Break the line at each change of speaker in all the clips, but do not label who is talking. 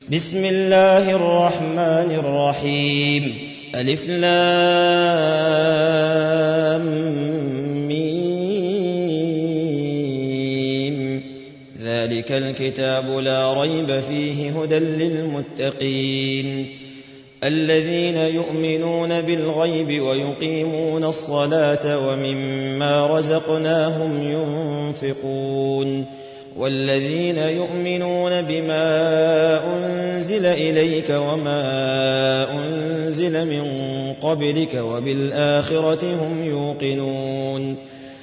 بسم الله الرحمن الرحيم. ألف لام ميم. ذلك الكتاب لا ريب فيه هدى للمتقين الذين يؤمنون بالغيب ويقيمون الصلاة ومما رزقناهم ينفقون والذين يؤمنون بما أنزل إليك وما أنزل من قبلك وبالآخرة هم يوقنون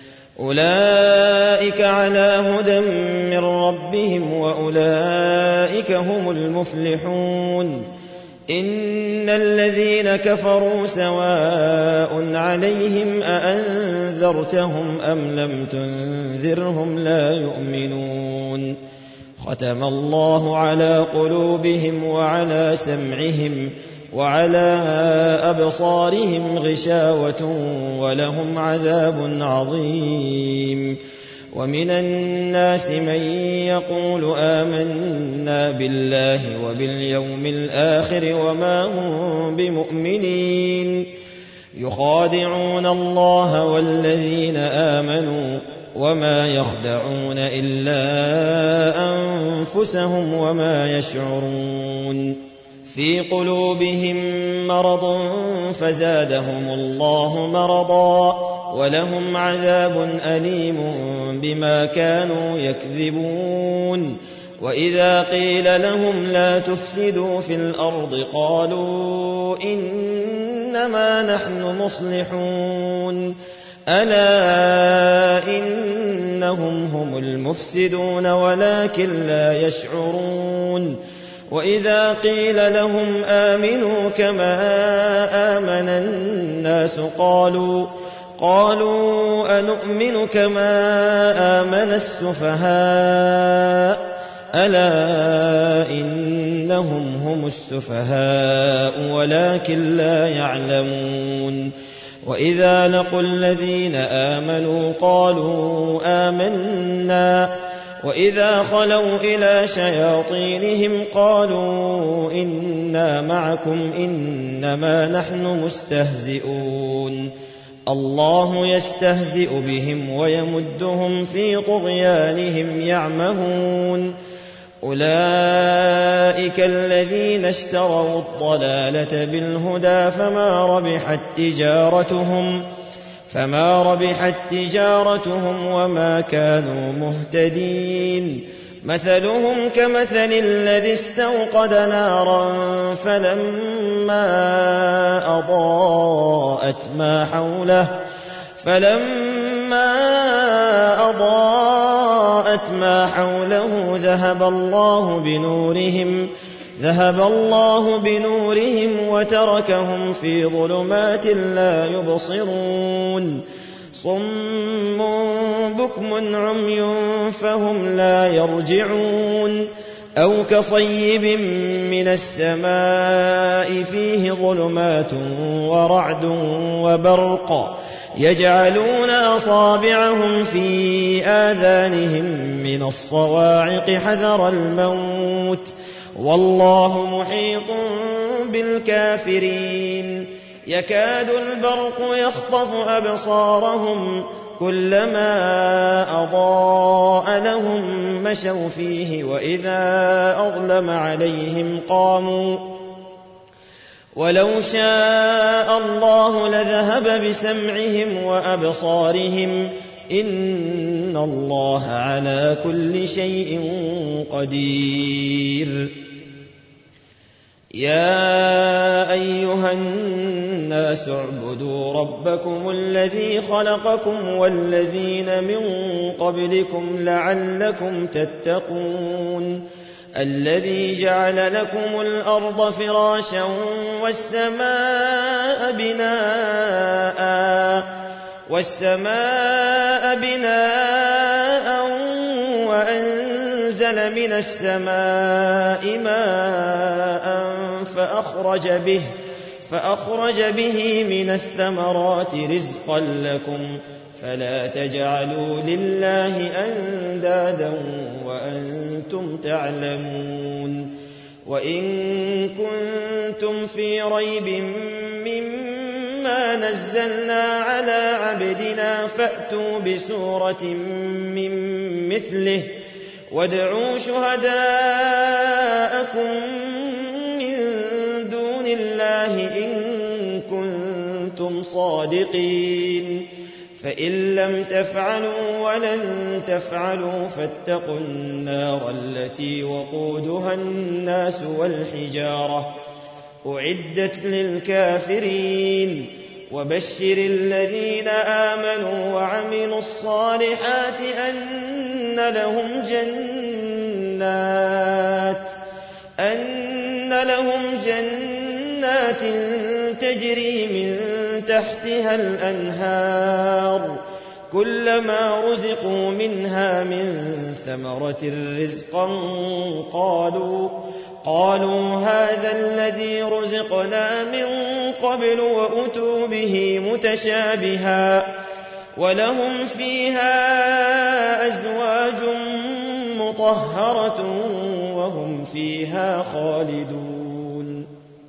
أولئك على هدى من ربهم وأولئك هم المفلحون إن الذين كفروا سواء عليهم أأنذرتهم أم لم تنذرهم لا يؤمنون ختم الله على قلوبهم وعلى سمعهم وعلى أبصارهم غشاوة ولهم عذاب عظيم ومن الناس من يقول آمنا بالله وباليوم الآخر وما هم بمؤمنين يخادعون الله والذين آمنوا وما يخدعون إلا أنفسهم وما يشعرون في قلوبهم مرض فزادهم الله مرضا ولهم عذاب أليم بما كانوا يكذبون وإذا قيل لهم لا تفسدوا في الأرض قالوا إنما نحن مصلحون ألا إنهم هم المفسدون ولكن لا يشعرون وإذا قيل لهم آمنوا كما آمن الناس قالوا أنؤمن كما آمن السفهاء ألا إنهم هم السفهاء ولكن لا يعلمون وإذا لقوا الذين آمنوا قالوا آمنا وإذا خلوا إلى شياطينهم قالوا إنا معكم إنما نحن مستهزئون الله يستهزئ بهم ويمدهم في طغيانهم يعمهون أولئك الذين اشتروا الضلالة بالهدى فما ربحت تجارتهم وما كانوا مهتدين مثلهم كمثل الذي استوقد نارا فلما أضاءت ما حوله ذهب الله بنورهم وتركهم في ظلمات لا يبصرون صم بكم عمي فهم لا يرجعون أو كصيب من السماء فيه ظلمات ورعد وبرق يجعلون أصابعهم في آذانهم من الصواعق حذر الموت والله محيط بالكافرين يكاد البرق يخطف أبصارهم كلما أضاء لهم مشوا فيه وإذا أظلم عليهم قاموا ولو شاء الله لذهب بسمعهم وأبصارهم إن الله على كل شيء قدير يا أيها الناس اعبدوا ربكم الذي خلقكم والذين من قبلكم لعلكم تتقون الذي جعل لكم الأرض فراشا والسماء بناء وأنزل من السماء ماء فأخرج به من الثمرات رزقا لكم فلا تجعلوا لله أندادا وأنتم تعلمون وإن كنتم في ريب مما نزلنا على عبدنا فأتوا بسورة من مثله وادعوا شهداءكم من دون الله إن كنتم صادقين فإن لم تفعلوا ولن تفعلوا فاتقوا النار التي وقودها الناس والحجارة أعدت للكافرين وبشر الذين آمنوا وعملوا الصالحات أن لهم جنات تجري من تحتها الأنهار كلما رزقوا منها من ثمرة رزقا قالوا هذا الذي رزقنا من قبل وأتوا به متشابها ولهم فيها أزواج مطهرة وهم فيها خالدون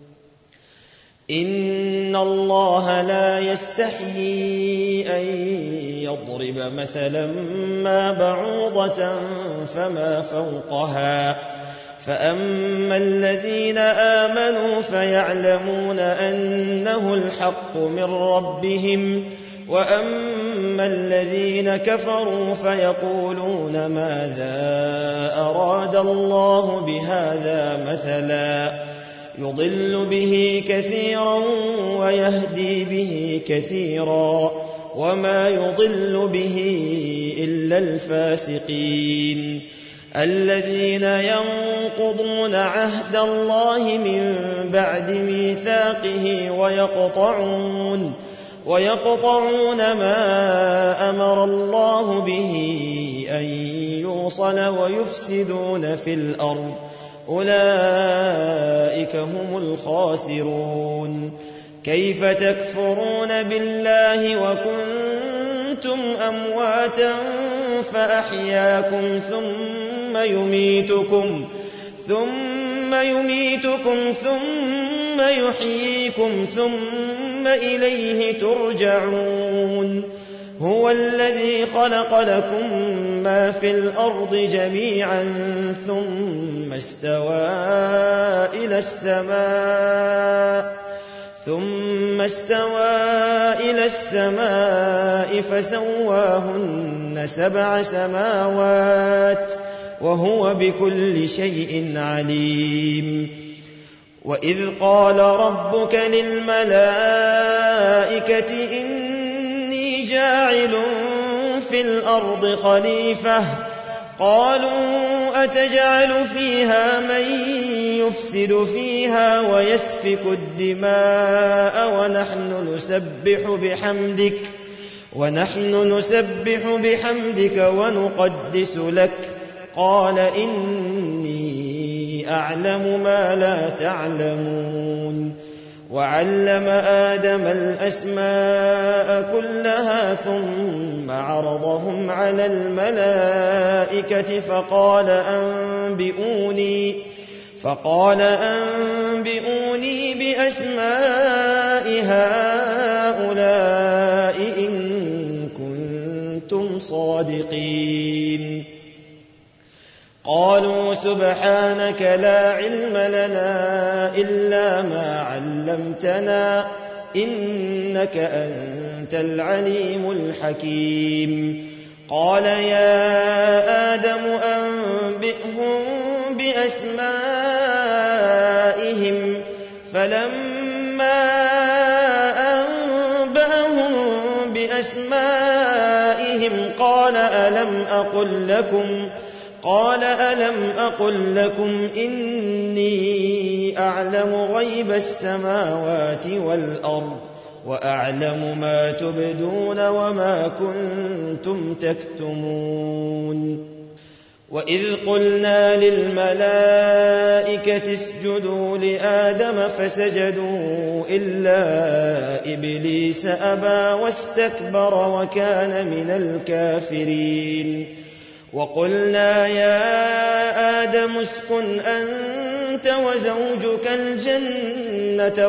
إن الله لا يستحيي أن يضرب مثلا ما بعوضة فما فوقها فأما الذين آمنوا فيعلمون أنه الحق من ربهم وأما الذين كفروا فيقولون ماذا أراد الله بهذا مثلا يضل به كثيرا ويهدي به كثيرا وما يضل به إلا الفاسقين الذين ينقضون عهد الله من بعد ميثاقه ويقطعون ما أمر الله به أن يوصل ويفسدون في الأرض أولئك هم الخاسرون كيف تكفرون بالله وكنتم أمواتا فأحياكم ثم يميتكم ثم يحييكم ثم إليه ترجعون هو الذي خلق لكم ما في الأرض جميعا ثم استوى إلى السماء فسواهن 7 سماوات وهو بكل شيء عليم وإذ قال ربك للملائكة إني جاعل في الأرض خليفة قالوا أتجعل فيها من يفسد فيها ويسفك الدماء ونحن نسبح بحمدك ونقدس لك قال إني أعلم ما لا تعلمون وعلم آدم الأسماء كلها ثم عرضهم على الملائكة فقال أنبئوني بأسماء هؤلاء إن كنتم صادقين قالوا سبحانك لا علم لنا إلا ما علمتنا إنك أنت العليم الحكيم قال يا آدم أنبئهم بأسمائهم فلما أنبأهم بأسمائهم قال ألم أقل لكم إني أعلم غيب السماوات والأرض وأعلم ما تبدون وما كنتم تكتمون وإذ قلنا للملائكة اسجدوا لآدم فسجدوا إلا إبليس أبى واستكبر وكان من الكافرين وقلنا يا آدم اسكن أنت أنت وزوجك الجنة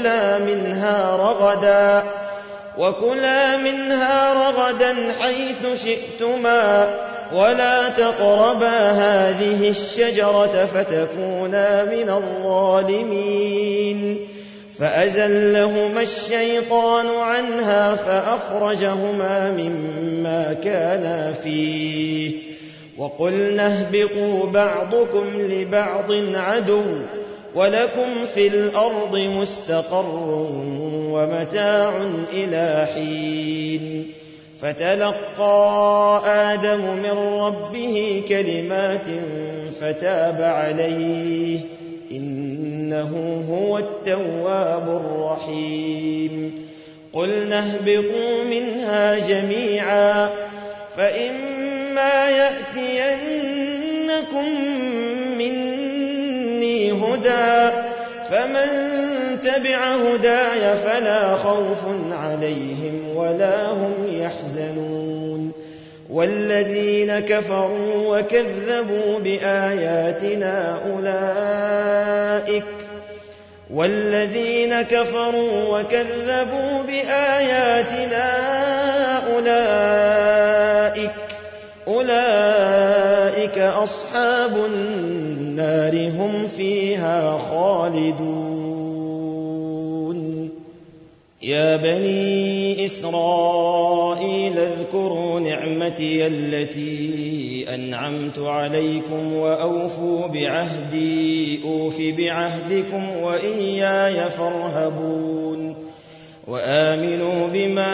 وكلا منها رغدا حيث شئتما ولا تقربا هذه الشجرة فتكونا من الظالمين. فأزلهما الشيطان عنها فأخرجهما مما كانا فيه وقلنا اهبطوا بعضكم لبعض عدو ولكم في الأرض مستقر ومتاع إلى حين. فتلقى آدم من ربه كلمات فتاب عليه إنه هو التواب الرحيم. قلنا اهبطوا منها جميعا فإما يأتينكم مني هدى فمن تبع هداي فلا خوف عليهم ولا هم يحزنون. والذين كفروا وكذبوا بآياتنا أولئك أصحاب النار هم فيها خالدون. يا بني إسرائيل اذكروا نعمتي التي أنعمت عليكم وأوفوا بعهدي أوف بعهدكم وإياي فارهبون. وآمنوا بما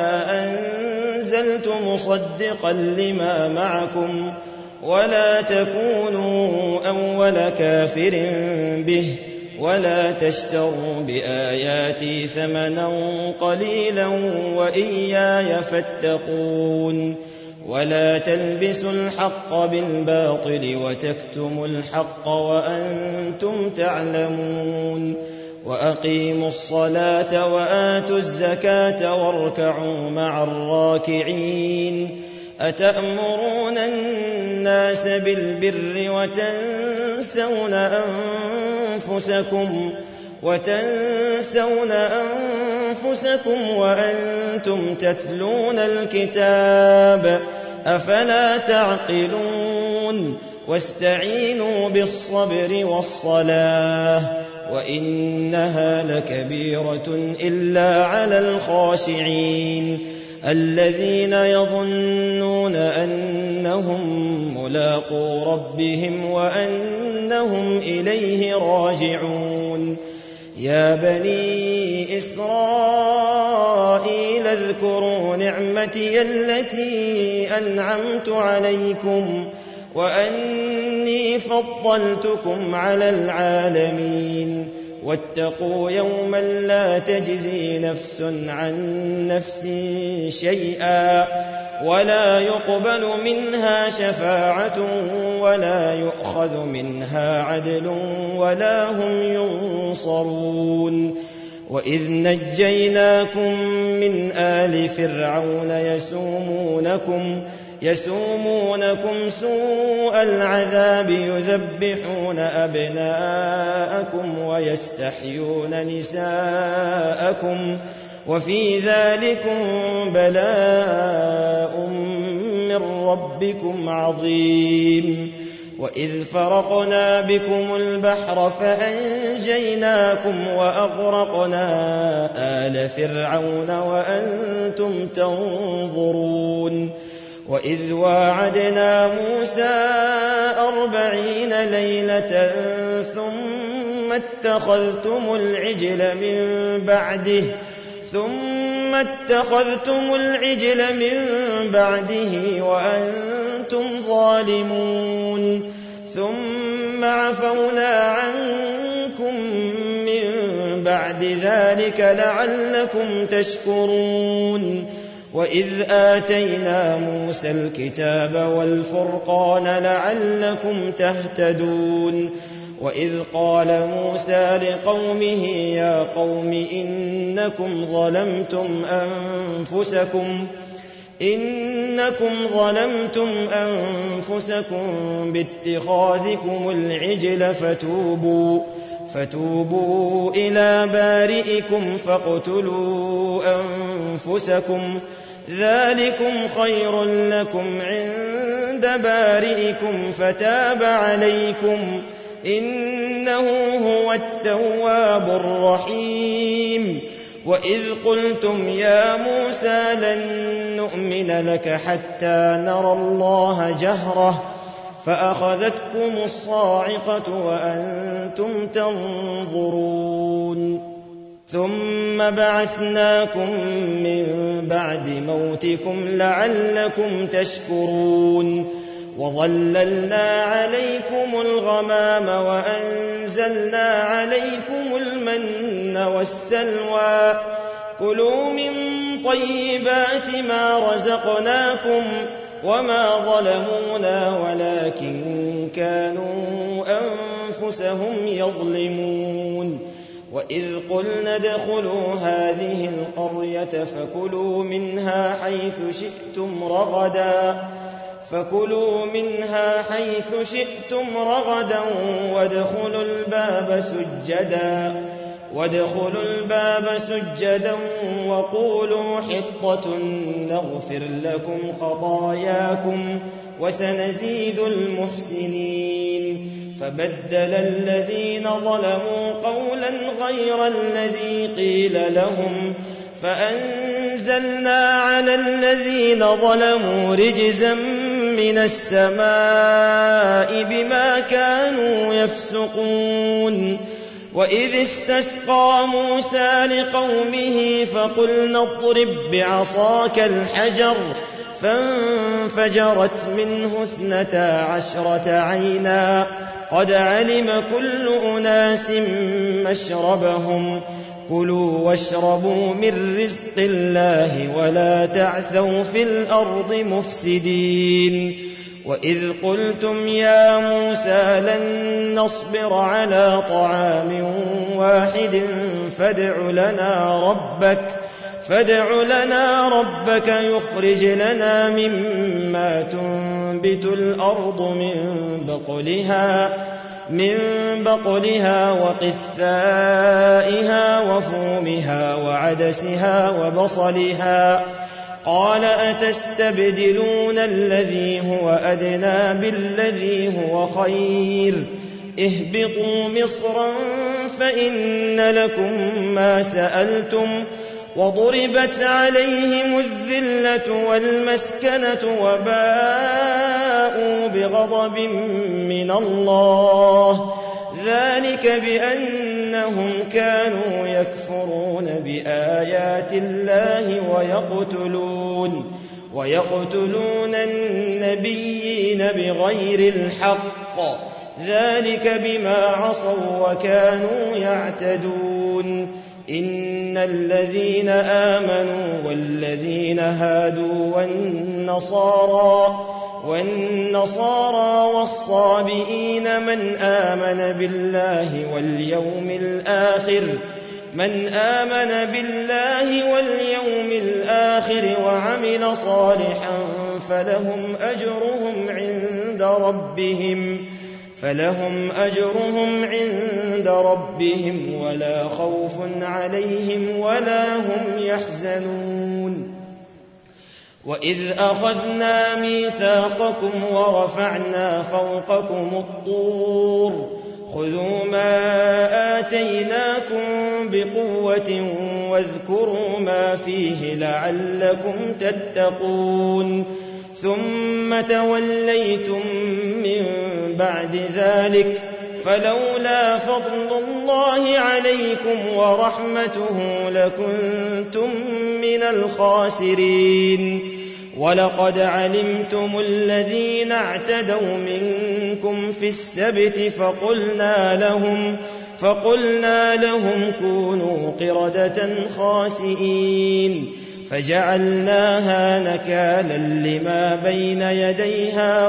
أنزلت مصدقا لما معكم ولا تكونوا أول كافر به ولا تشتروا بآياتي ثمنا قليلا وإياي فاتقون. ولا تلبسوا الحق بالباطل وتكتموا الحق وأنتم تعلمون. وأقيموا الصلاة وآتوا الزكاة واركعوا مع الراكعين. أتأمرون الناس بالبر وتنسون أنفسكم وأنتم تتلون الكتاب أفلا تعقلون. واستعينوا بالصبر والصلاة وإنها لكبيرة إلا على الخاشعين الذين يظنون أنهم ملاقو ربهم وأنهم إليه راجعون. يا بني إسرائيل اذكروا نعمتي التي أنعمت عليكم وأني فضلتكم على العالمين. واتقوا يوما لا تجزي نفس عن نفس شيئا ولا يقبل منها شفاعة ولا يؤخذ منها عدل ولا هم ينصرون. وإذ نجيناكم من آل فرعون يسومونكم سوء العذاب يذبحون أبناءكم ويستحيون نساءكم وفي ذلكم بلاء من ربكم عظيم. وإذ فرقنا بكم البحر فأنجيناكم وأغرقنا آل فرعون وأنتم تنظرون. وإذ واعدنا موسى 40 ليلة ثم اتخذتم العجل من بعده وأنتم ظالمون. ثم عفونا عنكم من بعد ذلك لعلكم تشكرون. وإذ آتينا موسى الكتاب والفرقان لعلكم تهتدون. وإذ قال موسى لقومه إنكم ظلمتم أنفسكم باتخاذكم العجل فتوبوا إلى بارئكم فاقتلوا أنفسكم ذلكم خير لكم عند بارئكم فتاب عليكم إنه هو التواب الرحيم وإذ قلتم يا موسى لن نؤمن لك حتى نرى الله جهرة فأخذتكم الصاعقة وأنتم تنظرون ثم بعثناكم من بعد موتكم لعلكم تشكرون وظللنا عليكم الغمام وأنزلنا عليكم المن والسلوى كلوا من طيبات ما رزقناكم وما ظلمونا ولكن كانوا أنفسهم يظلمون وإذ قلنا ادخلوا هذه القرية فكلوا منها حيث شئتم رغدا وادخلوا الباب سجدا وقولوا حطة نغفر لكم خطاياكم وسنزيد المحسنين فبدل الذين ظلموا قولا غير الذي قيل لهم فأنزلنا على الذين ظلموا رجزا من السماء بما كانوا يفسقون وإذ استسقى موسى لقومه فقلنا اضرب بعصاك الحجر فانفجرت منه 12 عينا قد علم كل أناس مشربهم كلوا واشربوا من رزق الله ولا تعثوا في الأرض مفسدين وإذ قلتم يا موسى لن نصبر على طعام واحد فادع لنا ربك يخرج لنا مما تنبت الأرض من بقلها وقثائها وفومها وعدسها وبصلها قال أتستبدلون الذي هو أدنى بالذي هو خير اهبطوا مصرا فإن لكم ما سألتم وضربت عليهم الذلة والمسكنة وباءوا بغضب من الله ذلك بأنهم كانوا يكفرون بآيات الله ويقتلون النبيين بغير الحق ذلك بما عصوا وكانوا يعتدون إن الذين آمنوا والذين هادوا والنصارى والصابئين من آمن بالله واليوم الآخر وعمل صالحا فلهم أجرهم عند ربهم ولا خوف عليهم ولا هم يحزنون وإذ أخذنا ميثاقكم ورفعنا فوقكم الطور خذوا ما آتيناكم بقوة واذكروا ما فيه لعلكم تتقون ثم توليتم من بعد ذلك فلولا فضل الله عليكم ورحمته لكنتم من الخاسرين ولقد علمتم الذين اعتدوا منكم في السبت فقلنا لهم كونوا قردة خاسئين فجعلناها نكالا لما بين يديها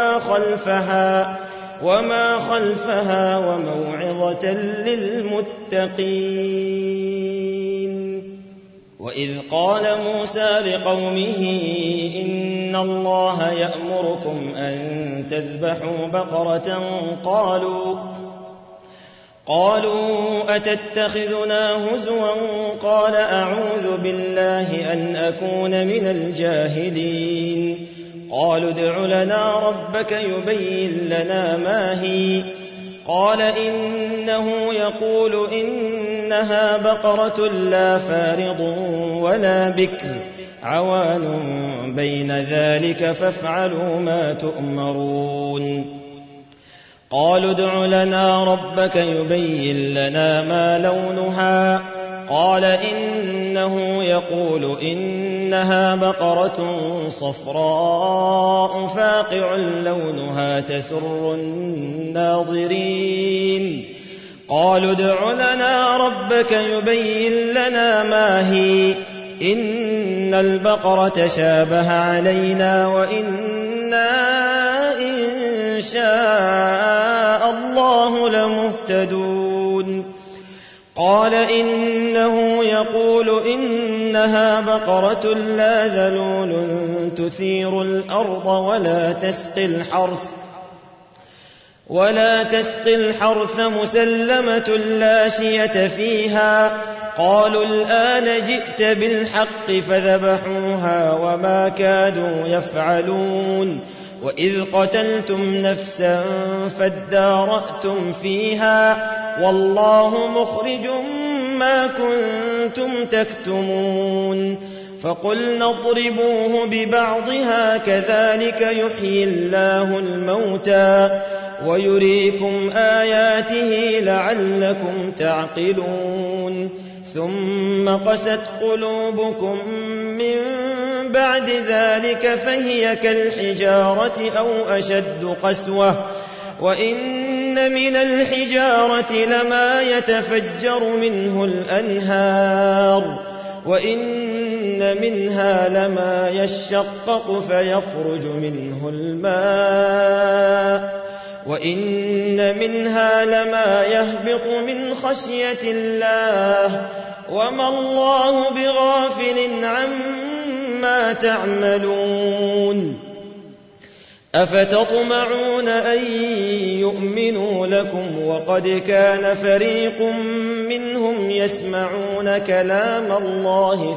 وما خلفها وموعظة للمتقين وإذ قال موسى لقومه إن الله يأمركم أن تذبحوا بقرة قالوا أتتخذنا هزوا قال أعوذ بالله أن أكون من الجاهلين قالوا ادع لنا ربك يبين لنا ما هي قال إنه يقول إنها بقرة لا فارض ولا بكر عوان بين ذلك فافعلوا ما تؤمرون قالوا ادع لنا ربك يبين لنا ما لونها قال إنه يقول إنها بقرة صفراء فاقع لونها تسر الناظرين قالوا ادع لنا ربك يبين لنا ما هي إن البقرة شابه علينا وإنا إن شاء الله لمهتدون قال إنه يقول إنها بقرة لا ذلول تثير الأرض ولا تسقي الحرث مسلمة لا شية فيها قالوا الآن جئت بالحق فذبحوها وما كادوا يفعلون وإذ قتلتم نفسا فادارأتم فيها والله مخرج ما كنتم تكتمون فقلنا اضربوه ببعضها كذلك يحيي الله الموتى ويريكم آياته لعلكم تعقلون ثم قست قلوبكم من بعد ذلك فهي كالحجارة أو أشد قسوة وإن من الحجارة لما يتفجر منه الأنهار وإن منها لما يشقق فيخرج منه الماء وإن منها لما يهبط من خشية الله وما الله بغافل عما تعملون أفتطمعون أن يؤمنوا لكم وقد كان فريق منهم يسمعون كلام الله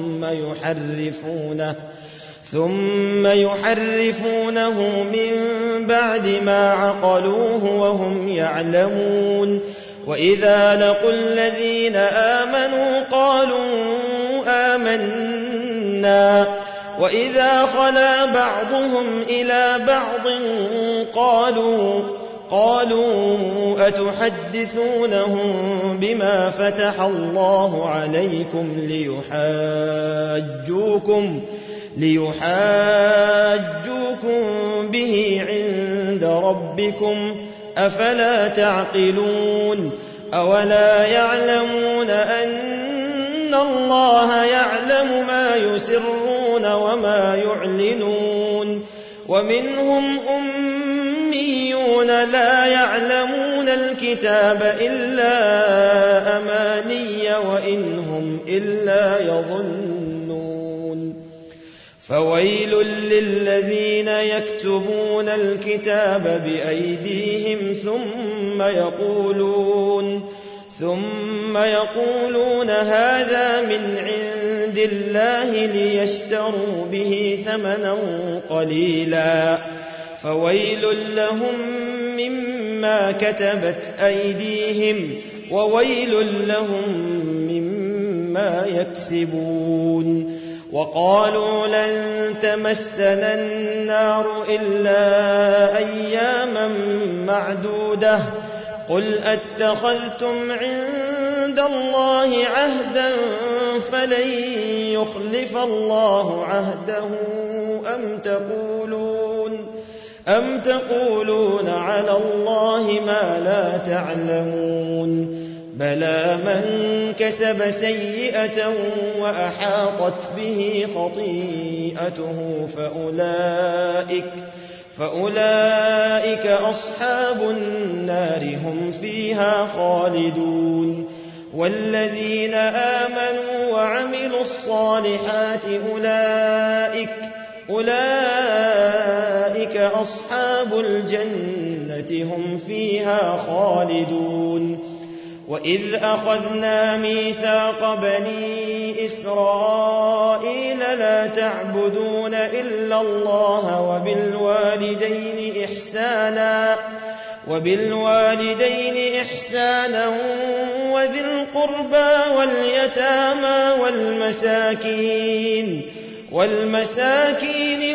ثم يحرفونه من بعد ما عقلوه وهم يعلمون وإذا لقوا الذين آمنوا قالوا آمنا وإذا خلا بعضهم إلى بعض قالوا أتحدثونهم بما فتح الله عليكم ليحاجوكم به عند ربكم أفلا تعقلون أولا يعلمون أن الله يعلم ما يسرون وما يعلنون ومنهم أميون لا يعلمون الكتاب إلا أماني وإن هم إلا يظنون فويل للذين يكتبون الكتاب بأيديهم ثم يقولون هذا من عند الله ليشتروا به ثمنا قليلا فويل لهم مما كتبت أيديهم وويل لهم مما يكسبون وقالوا لن تمسنا النار إلا أياما معدودة قل أتخذتم عند الله عهدا فلن يخلف الله عهده أم تقولون على الله ما لا تعلمون بلى من كسب سيئة وأحاطت به خطيئته فأولئك أصحاب النار هم فيها خالدون والذين آمنوا وعملوا الصالحات أولئك أصحاب الجنة هم فيها خالدون. وإذ أخذنا ميثاق بني إسرائيل لا تعبدون إلا الله وبالوالدين إحسانا وذي القربى واليتامى والمساكين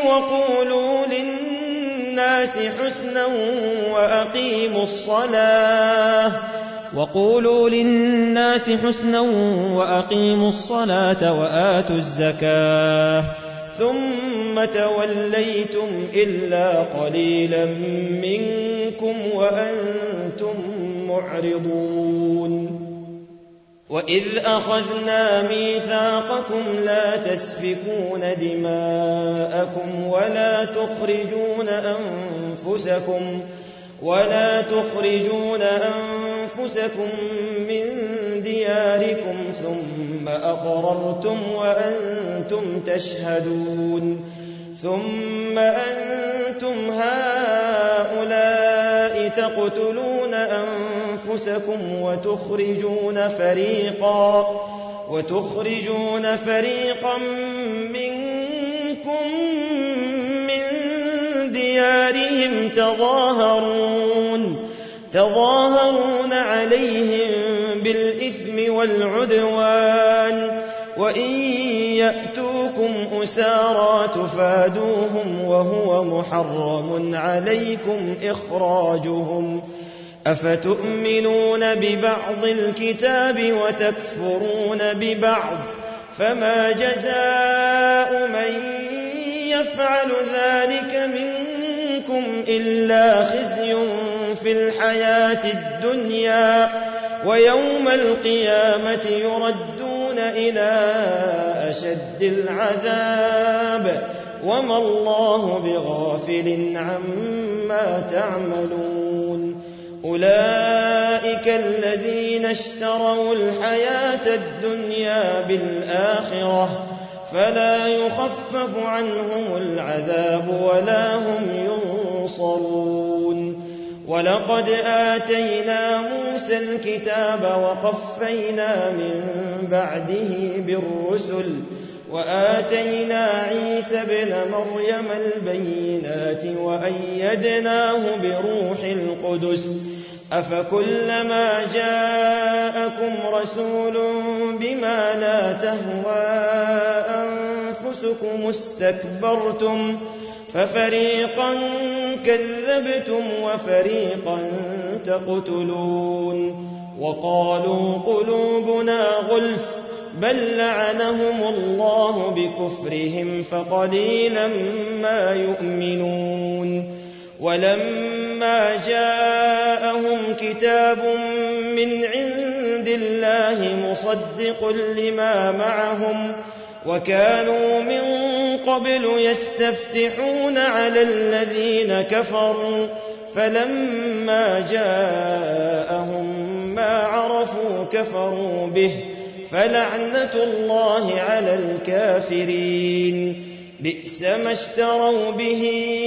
وقولوا للناس حسنا وأقيموا الصلاة وآتوا الزكاة ثم توليتم إلا قليلا منكم وأنتم معرضون. وإذ أخذنا ميثاقكم لا تسفكون دماءكم ولا تخرجون أنفسكم من دياركم ثم أقررتم وأنتم تشهدون. ثم أنتم هؤلاء تقتلون أنفسكم وتخرجون فريقا منكم من ديارهم تظاهرون عليهم بالإثم والعدوان وإن يأتوكم أسارى تفادوهم وهو محرم عليكم إخراجهم. أفتؤمنون ببعض الكتاب وتكفرون ببعض فما جزاء من يفعل ذلك منكم إلا خزي في الحياة الدنيا ويوم القيامة يردون إلى أشد العذاب وما الله بغافل عما تعملون. أولئك الذين اشتروا الحياة الدنيا بالآخرة فلا يخفف عنهم العذاب ولا هم ينصرون. ولقد آتينا موسى الكتاب وقفينا من بعده بالرسل وآتينا عيسى ابن مريم البينات وأيدناه بروح القدس. أفكلما جاءكم رسول بما لا تهوى أنفسكم استكبرتم ففريقا كذبتم وفريقا تقتلون. وقالوا قلوبنا غلف بل لعنهم الله بكفرهم فقليلا ما يؤمنون. ولما جاءهم كتاب من عند الله مصدق لما معهم وكانوا من قبل يستفتحون على الذين كفروا فلما جاءهم ما عرفوا كفروا به فلعنة الله على الكافرين. بئس ما اشتروا به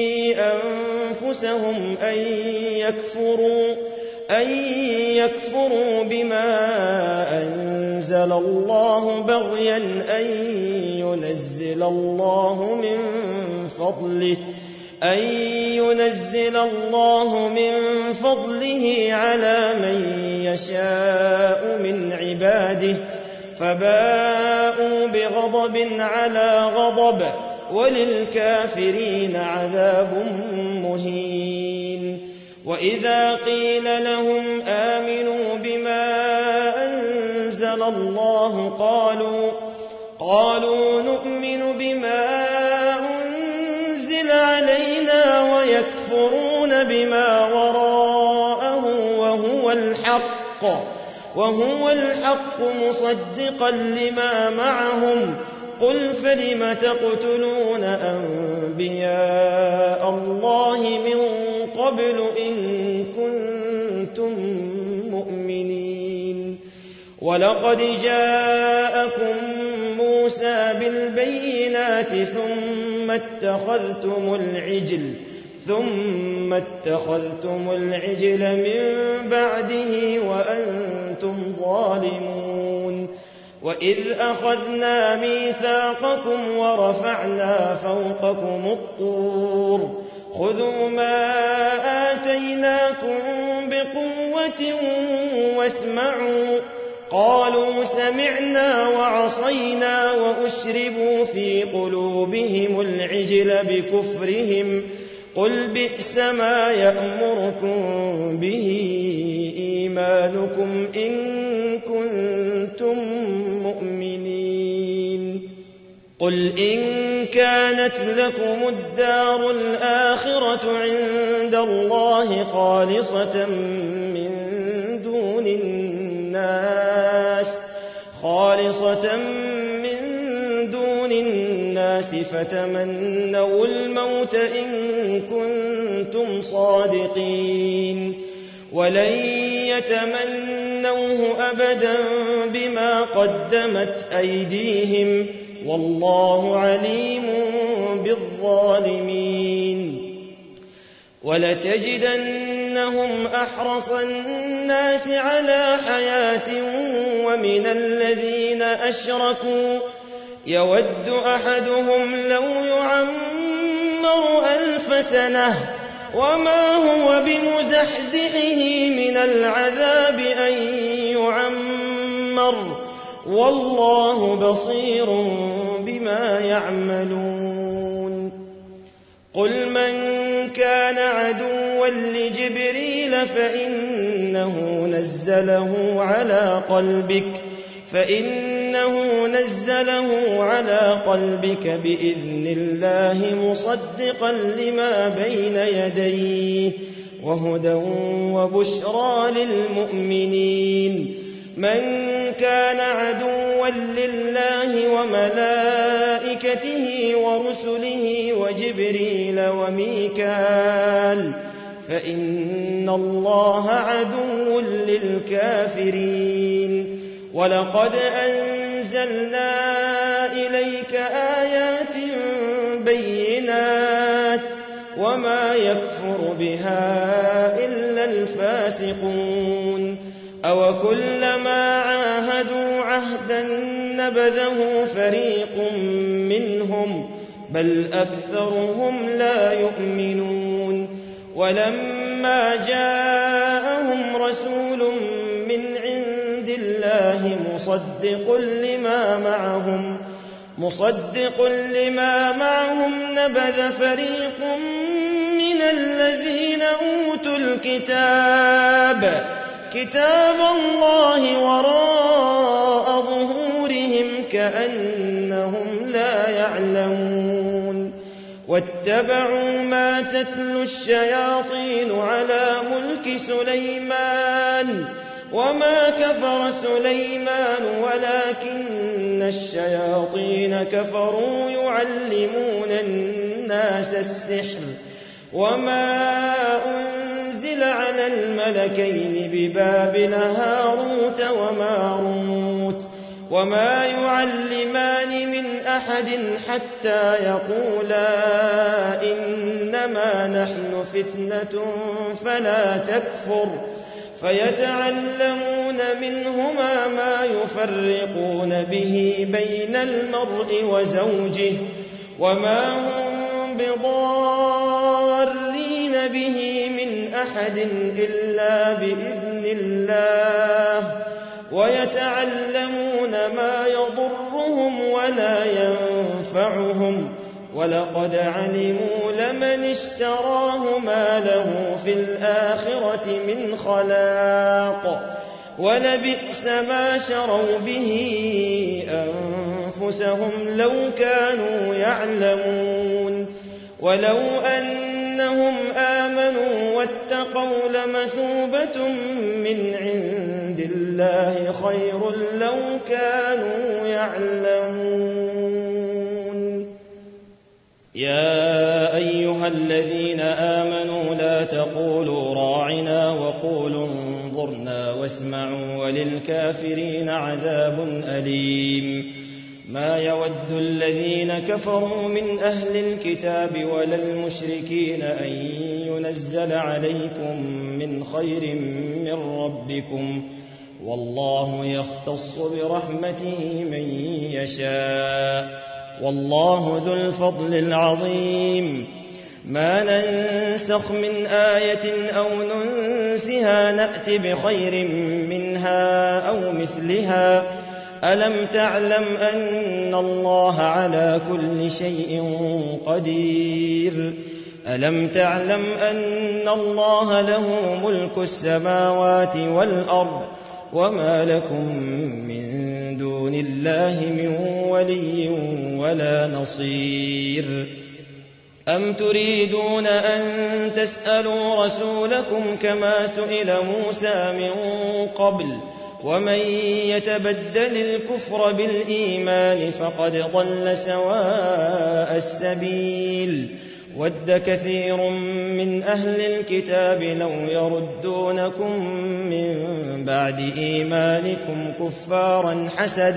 أنفسهم أن يكفروا بما أنزل الله بغيا أن ينزل الله من فضله على من يشاء من عباده فباءوا بغضب على غضب وللكافرين عذاب مهين. وإذا قيل لهم آمنوا بما أنزل الله قالوا نؤمن بما أنزل علينا ويكفرون بما وراءه وهو الحق مصدقا لما معهم. قل فلم تقتلون أنبياء الله من قبل إن كنتم مؤمنين. ولقد جاءكم موسى موسى بالبينات ثم اتخذتم العجل من بعده وأنتم ظالمون وإذ أخذنا ميثاقكم ورفعنا فوقكم الطور خذوا ما آتيناكم بقوة واسمعوا قالوا سمعنا وعصينا وأشربوا في قلوبهم العجل بكفرهم قل بئس ما يأمركم به إيمانكم إن كنتم مؤمنين قل إن كانت لكم الدار الآخرة عند الله خالصة من دون الناس فتمنوا الموت إن كنتم صادقين ولن يتمنوه أبدا بما قدمت أيديهم والله عليم بالظالمين ولتجدنهم أحرص الناس على حياة ومن الذين أشركوا يود أحدهم لو يعمر 1000 سنة وما هو بمزحزحه من العذاب أن يعمر والله بصير بما يعملون قل من كان عدوا لجبريل فإنه نزله على قلبك بإذن الله مصدقا لما بين يديه وهدى وبشرى للمؤمنين من كان عدوا لله وملائكته ورسله وجبريل وميكال فإن الله عدو للكافرين ولقد أنزلنا إليك آيات بينات وما يكفر بها إلا الفاسقون أوكلما عاهدوا عهدا نبذه فريق منهم بل أكثرهم لا يؤمنون ولما جاءهم رسول من عند الله مصدق لما معهم نبذ فريق من الذين أوتوا كتاب الله وراء ظهورهم كأنهم لا يعلمون واتبعوا ما تتلو الشياطين على ملك سليمان وما كفر سليمان ولكن الشياطين كفروا يعلمون الناس السحر وما أنزل على الملكين ببابل هاروت وماروت وما يعلمان من أحد حتى يقولا إنما نحن فتنة فلا تكفر فيتعلمون منهما ما يفرقون به بين المرء وزوجه وما هم بضارين به من أحد إلا بإذن الله ويتعلمون ما يضرهم ولا ينفعهم ولقد علموا لمن اشتراه ما له في الآخرة من خلاق ولبئس ما شروا به أنفسهم لو كانوا يعلمون ولو أنهم آمنوا واتقوا لمثوبة من عند الله خير لو كانوا يعلمون يا أيها الذين آمنوا لا تقولوا راعنا وقولوا انظرنا واسمعوا وللكافرين عذاب أليم ما يود الذين كفروا من أهل الكتاب ولا المشركين أن ينزل عليكم من خير من ربكم، والله يختص برحمته من يشاء، والله ذو الفضل العظيم. ما ننسخ من آية أو ننسها نأت بخير منها أو مثلها. ألم تعلم أن الله على كل شيء قدير؟ ألم تعلم أن الله له ملك السماوات والأرض، وما لكم من دون الله من ولي ولا نصير؟ أم تريدون أن تسألوا رسولكم كما سئل موسى من قبل؟ ومن يتبدل الكفر بالإيمان فقد ضل سواء السبيل. ود كثير من أهل الكتاب لو يردونكم من بعد إيمانكم كفارا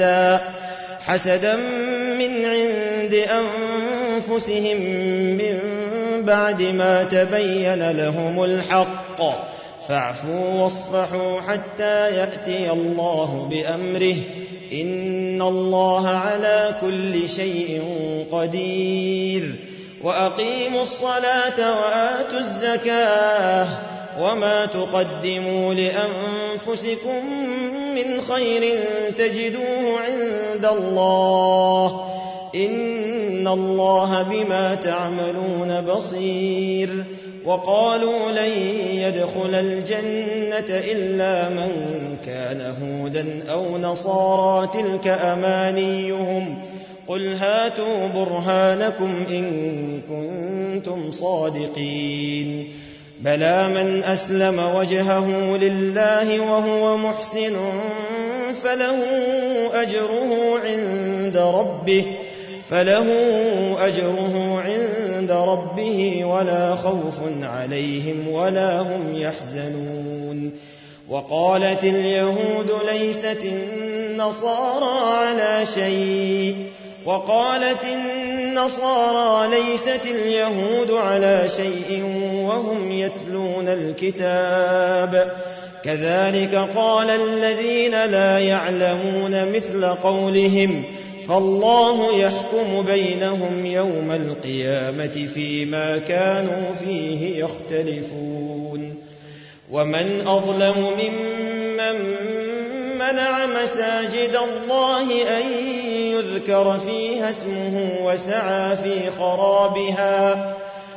حسدا من عند أنفسهم من بعد ما تبين لهم الحق، فاعفوا واصفحوا حتى يأتي الله بأمره، إن الله على كل شيء قدير. وأقيموا الصلاة وآتوا الزكاة، وما تقدموا لأنفسكم من خير تجدوه عند الله، إن الله بما تعملون بصير. وقالوا لن يدخل الجنة إلا من كان هودا أو نصارى، تلك أمانيهم، قل هاتوا برهانكم إن كنتم صادقين. بلى من أسلم وجهه لله وهو محسن فله أجره عند ربه ولا خوف عليهم ولا هم يحزنون. وقالت اليهود ليست النصارى ليست اليهود على شيء وهم يتلون الكتاب، كذلك قال الذين لا يعلمون مثل قولهم، فالله يحكم بينهم يوم القيامة فيما كانوا فيه يختلفون. ومن أظلم ممن منع مساجد الله أن يذكر فيها اسمه وسعى في خرابها،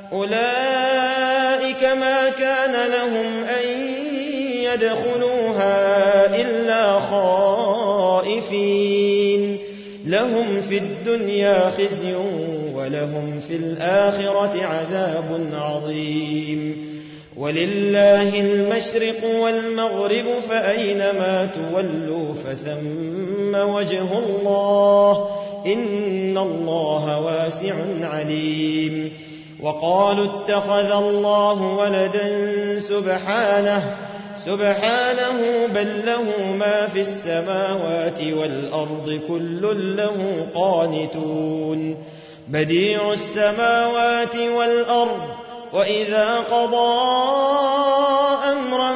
أولئك ما كان لهم أن يدخلوها إلا خائفين، لهم في الدنيا خزي ولهم في الآخرة عذاب عظيم. ولله المشرق والمغرب، فأينما تولوا فثم وجه الله، إن الله واسع عليم. وقالوا اتخذ الله ولدا سبحانه بل له ما في السماوات والأرض كل له قانتون. بديع السماوات والأرض، وإذا قضى أمرا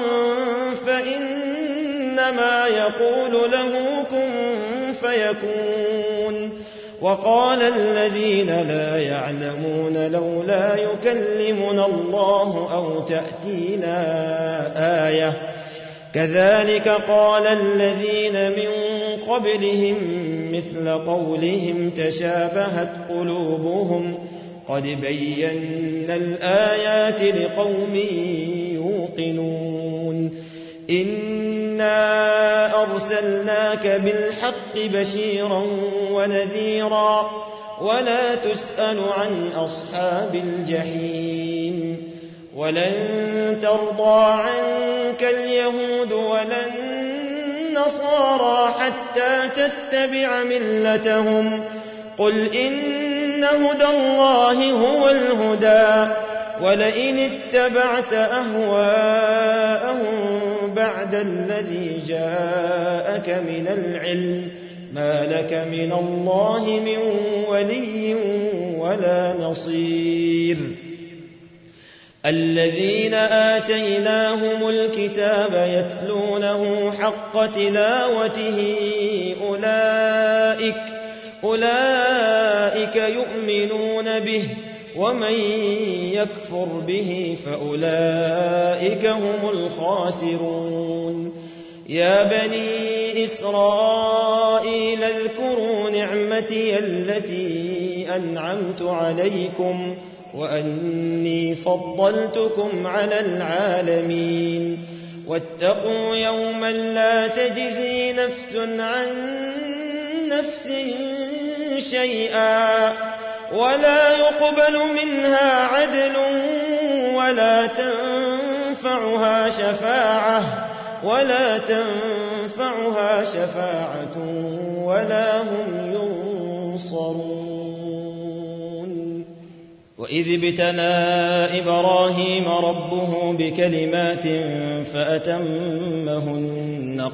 فإنما يقول له كن فيكون. وقال الذين لا يعلمون لولا يكلمنا الله أو تأتينا آية، كذلك قال الذين من قبلهم مثل قولهم تشابهت قلوبهم، قد بينا الآيات لقوم يوقنون. إنا أرسلناك بالحق بشيرا ونذيرا، ولا تسأل عن أصحاب الجحيم. ولن ترضى عنك اليهود ولا النصارى حتى تتبع ملتهم، قل إن هدى الله هو الهدى، ولئن اتبعت أهواءهم بعد الذي جاءك من العلم ما لك من الله من ولي ولا نصير الذين آتيناهم الكتاب يتلونه حق تلاوته أولئك يؤمنون به ومن يكفر به فأولئك هم الخاسرون يا بني إسرائيل اذكروا نعمتي التي أنعمت عليكم وأني فضلتكم على العالمين واتقوا يوما لا تجزي نفس عن نفس شيئا ولا يقبل منها عدل ولا تنفعها شفاعة ولا هم ينصرون وإذ ابتلى إبراهيم ربه بكلمات فأتمهن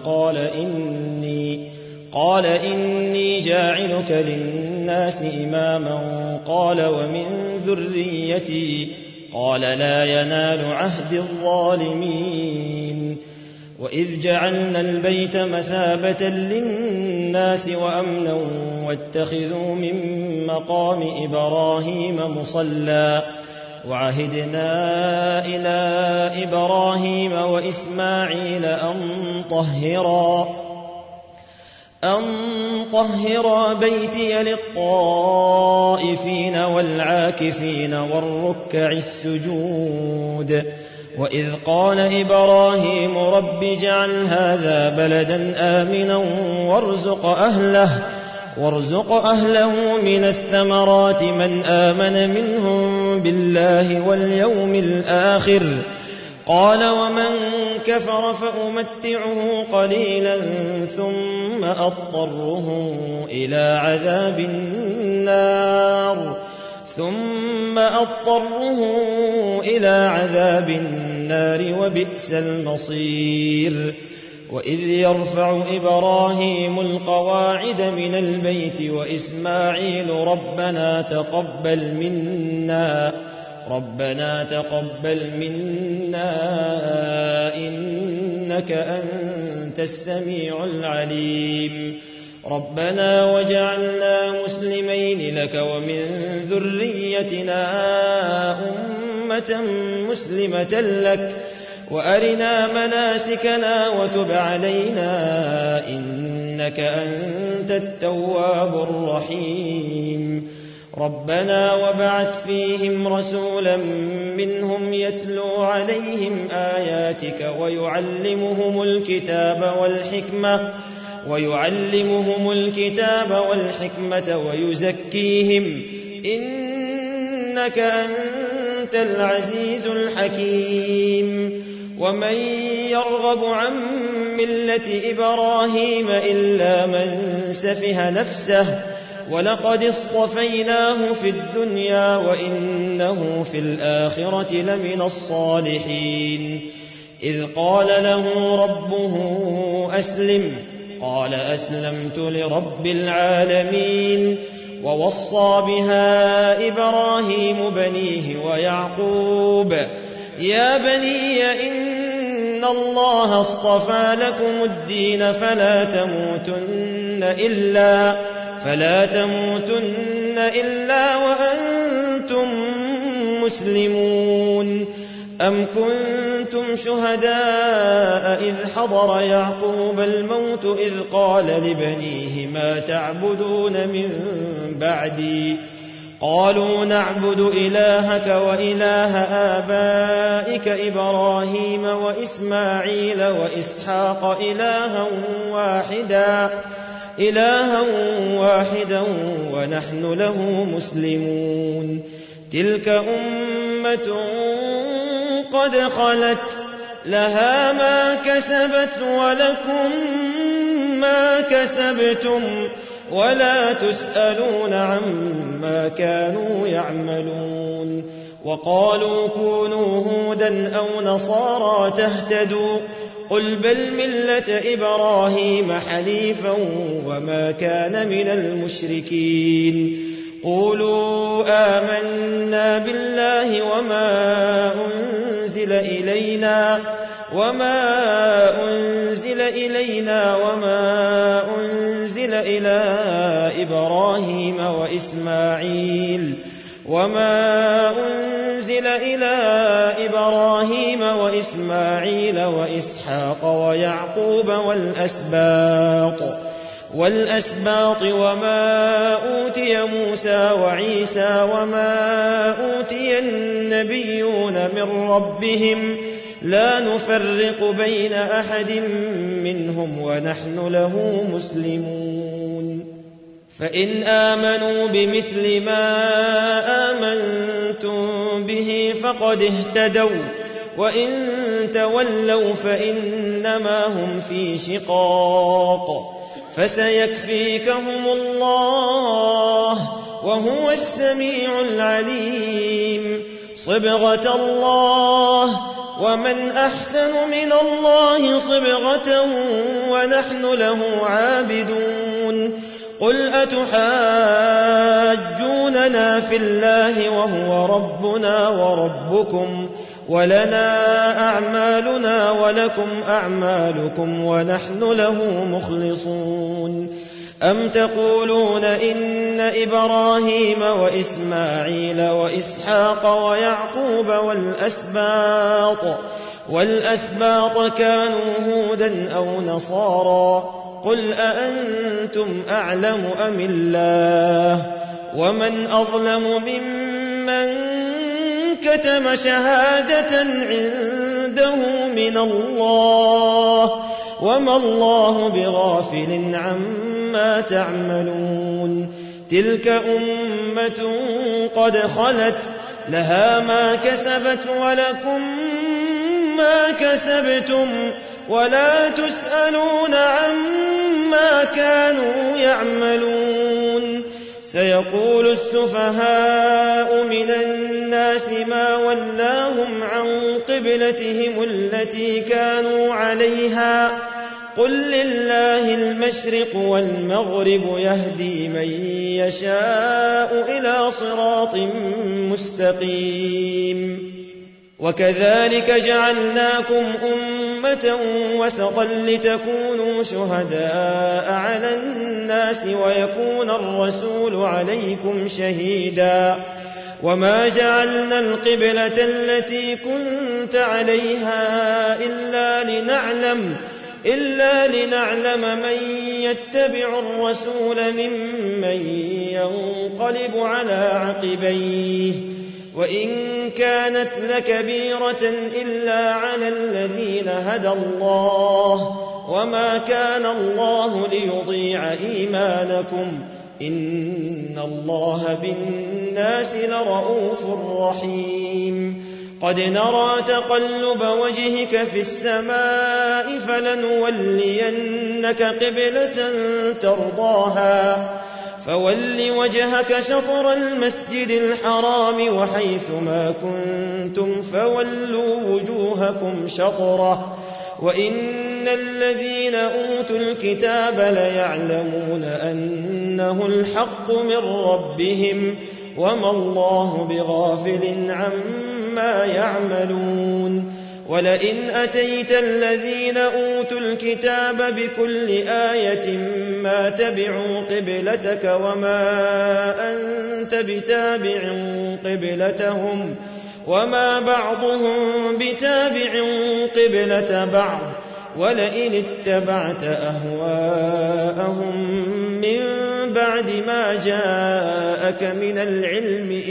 قال إني جاعلك للناس إماما قال ومن ذريتي قال لا ينال عهد الظالمين وإذ جعلنا البيت مثابة للناس وأمنا واتخذوا من مقام إبراهيم مصلى وعهدنا إلى إبراهيم وإسماعيل أن طهرا بيتي للطائفين والعاكفين والركع السجود وإذ قال إبراهيم رب اجعل هذا بلدا آمنا وارزق أهله من الثمرات من آمن منهم بالله واليوم الآخر قال ومن كفر فأمتعه قليلا ثم أضطره إلى عذاب النار وبئس المصير وإذ يرفع إبراهيم القواعد من البيت وإسماعيل ربنا تقبل منا إنك أنت السميع العليم ربنا وجعلنا مسلمين لك ومن ذريتنا أمة مسلمة لك وأرنا مناسكنا وتب علينا إنك أنت التواب الرحيم ربنا وابعث فيهم رسولا منهم يتلو عليهم آياتك ويعلمهم الكتاب والحكمة ويزكيهم إنك أنت العزيز الحكيم ومن يرغب عن ملة إبراهيم إلا من سفه نفسه ولقد اصطفيناه في الدنيا وإنه في الآخرة لمن الصالحين إذ قال له ربه أسلم قال أسلمت لرب العالمين ووصى بها إبراهيم بنيه ويعقوب يا بني إن الله اصطفى لكم الدين فلا تموتن إلا وأنتم مسلمون أم كنتم شهداء إذ حضر يعقوب الموت إذ قال لبنيه ما تعبدون من بعدي قالوا نعبد إلهك وإله آبائك إبراهيم وإسماعيل وإسحاق إلها واحدا ونحن له مسلمون تلك أمة قد خلت لها ما كسبت ولكم ما كسبتم ولا تسألون عما كانوا يعملون وقالوا كونوا هودا أو نصارى تهتدوا قل بل ملة إبراهيم حنيفا وما كان من المشركين قولوا آمنا بالله وما أنزل إلينا وما أنزل إلى إبراهيم وإسماعيل وإسحاق ويعقوب والأسباط وما أوتي موسى وعيسى وما أوتي النبيون من ربهم لا نفرق بين أحد منهم ونحن له مسلمون فإن آمنوا بمثل ما آمنتم به فقد اهتدوا وإن تولوا فإنما هم في شقاق فسيكفيكهم الله وهو السميع العليم صبغة الله ومن أحسن من الله صبغة ونحن له عابدون قل أتحاجوننا في الله وهو ربنا وربكم ولنا أعمالنا ولكم أعمالكم ونحن له مخلصون أم تقولون إن إبراهيم وإسماعيل وإسحاق ويعقوب والأسباط كانوا هودا أو نصارى قل أأنتم أعلم أم الله ومن أظلم ممن كتم شهادة عنده من الله وما الله بغافل عما تعملون تلك أمة قد خلت لها ما كسبت ولكم ما كسبتم ولا تسألون عما كانوا يعملون سيقول السفهاء من الناس ما ولاهم عن قبلتهم التي كانوا عليها قل لله المشرق والمغرب يهدي من يشاء إلى صراط مستقيم وكذلك جعلناكم أمة وسطا لتكونوا شهداء على الناس ويكون الرسول عليكم شهيدا وما جعلنا القبلة التي كنت عليها إلا لنعلم من يتبع الرسول ممن ينقلب على عقبيه وإن كانت لكبيرة إلا على الذين هدى الله وما كان الله ليضيع إيمانكم إن الله بالناس لرؤوف رحيم قد نرى تقلب وجهك في السماء فلنولينك قبلة ترضاها فول وجهك شطر المسجد الحرام وحيث ما كنتم فولوا وجوهكم شطره وإن الذين أوتوا الكتاب ليعلمون أنه الحق من ربهم وما الله بغافل عما يعملون ولئن أتيت الذين أوتوا الكتاب بكل آية ما تبعوا قبلتك وما أنت بتابع قبلتهم وما بعضهم بتابع قبلة بعض ولئن اتبعت أهواءهم من بعد ما جاءك من العلم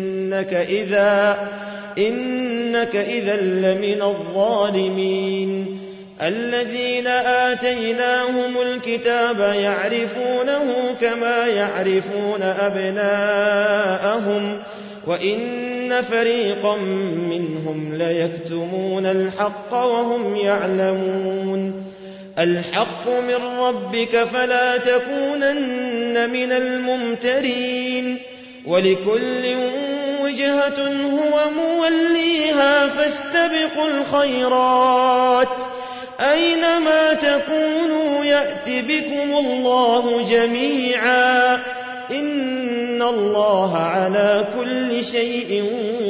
إنك إذا لمن الظالمين الذين آتيناهم الكتاب يعرفونه كما يعرفون أبناءهم وإن فريقا منهم ليكتمون الحق وهم يعلمون الحق من ربك فلا تكونن من الممترين ولكل وجهة هو موليها فاستبقوا الخيرات أينما تكونوا يأت بكم الله جميعا إن الله على كل شيء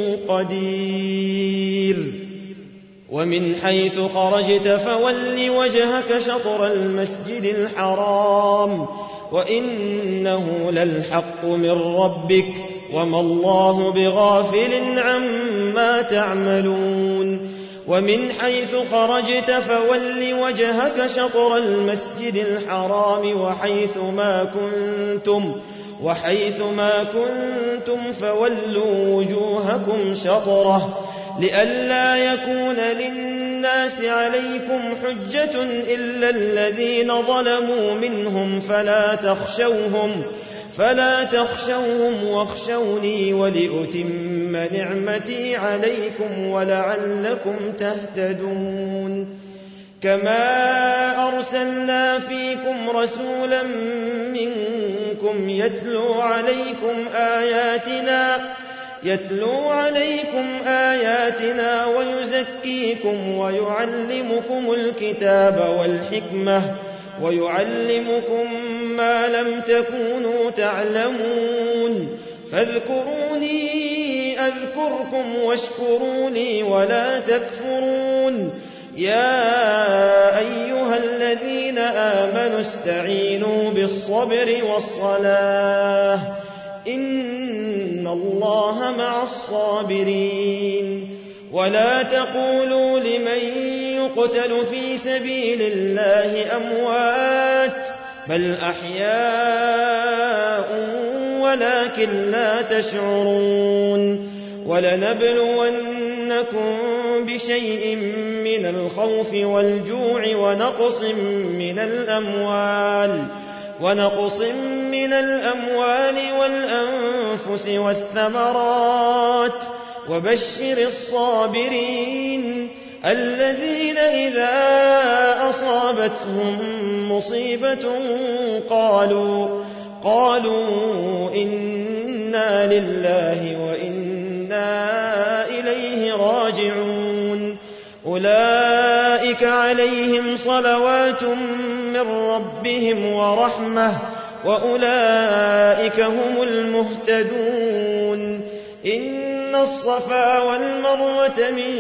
قدير ومن حيث خرجت فول وجهك شطر المسجد الحرام وإنه للحق من ربك وما الله بغافل عما تعملون ومن حيث خرجت فول وجهك شطر المسجد الحرام وحيث ما كنتم فولوا وجوهكم شطره لئلا يكون للناس عليكم حجة إلا الذين ظلموا منهم فلا تخشوهم واخشوني ولأتم نعمتي عليكم ولعلكم تهتدون كما أرسلنا فيكم رسولا منكم يتلو عليكم آياتنا ويزكيكم ويعلمكم الكتاب والحكمة ويعلمكم ما لم تكونوا تعلمون فاذكروني أذكركم واشكروا لي ولا تكفرون يا أيها الذين آمنوا استعينوا بالصبر والصلاة إن الله مع الصابرين ولا تقولوا لمن يقتل في سبيل الله أموات بل أحياء ولكن لا تشعرون ولنبلونكم بشيء من الخوف والجوع ونقص من الأموال والأنفس والثمرات وبشر الصابرين الذين إذا أصابتهم مصيبة قالوا إنا لله وإنا إليه راجعون أولئك عليهم صلوات من ربهم ورحمة وأولئك هم المهتدون إن الصفا والمروة من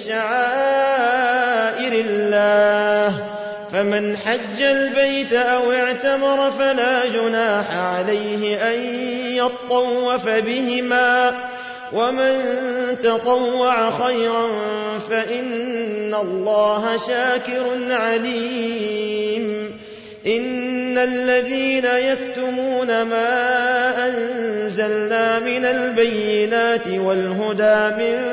شعائر الله فمن حج البيت أو اعتمر فلا جناح عليه أن يطوف بهما ومن تطوع خيرا فإن الله شاكر عليم إن الذين يكتمون ما أنزلنا من البينات والهدى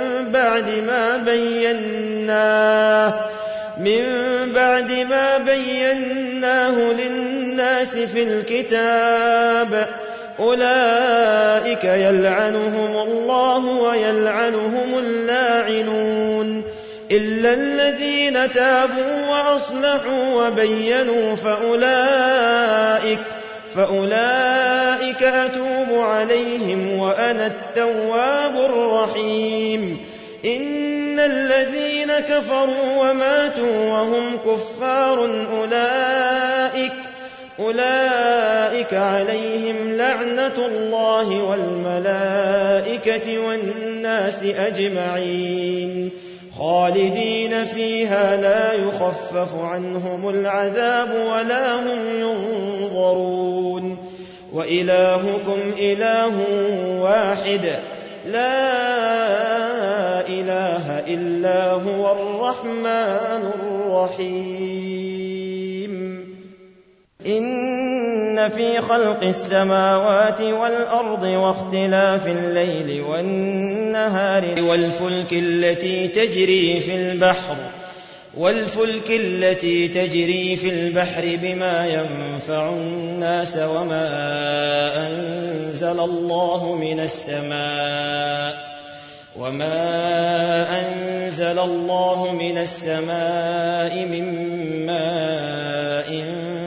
من بعد ما بيناه للناس في الكتاب أولئك يلعنهم الله ويلعنهم اللاعنون إلا الذين تابوا وأصلحوا وبينوا فأولئك أتوب عليهم وأنا التواب الرحيم إن الذين كفروا وماتوا وهم كفار أولئك عليهم لعنة الله والملائكة والناس أجمعين خالدين فيها لا يخفف عنهم العذاب ولا هم ينظرون وإلهكم إله واحد لا إله إلا هو الرحمن الرحيم إن في خلق السماوات والأرض واختلاف الليل والنهار والفلك التي تجري في البحر بما ينفع الناس وما أنزل الله من السماء من ماء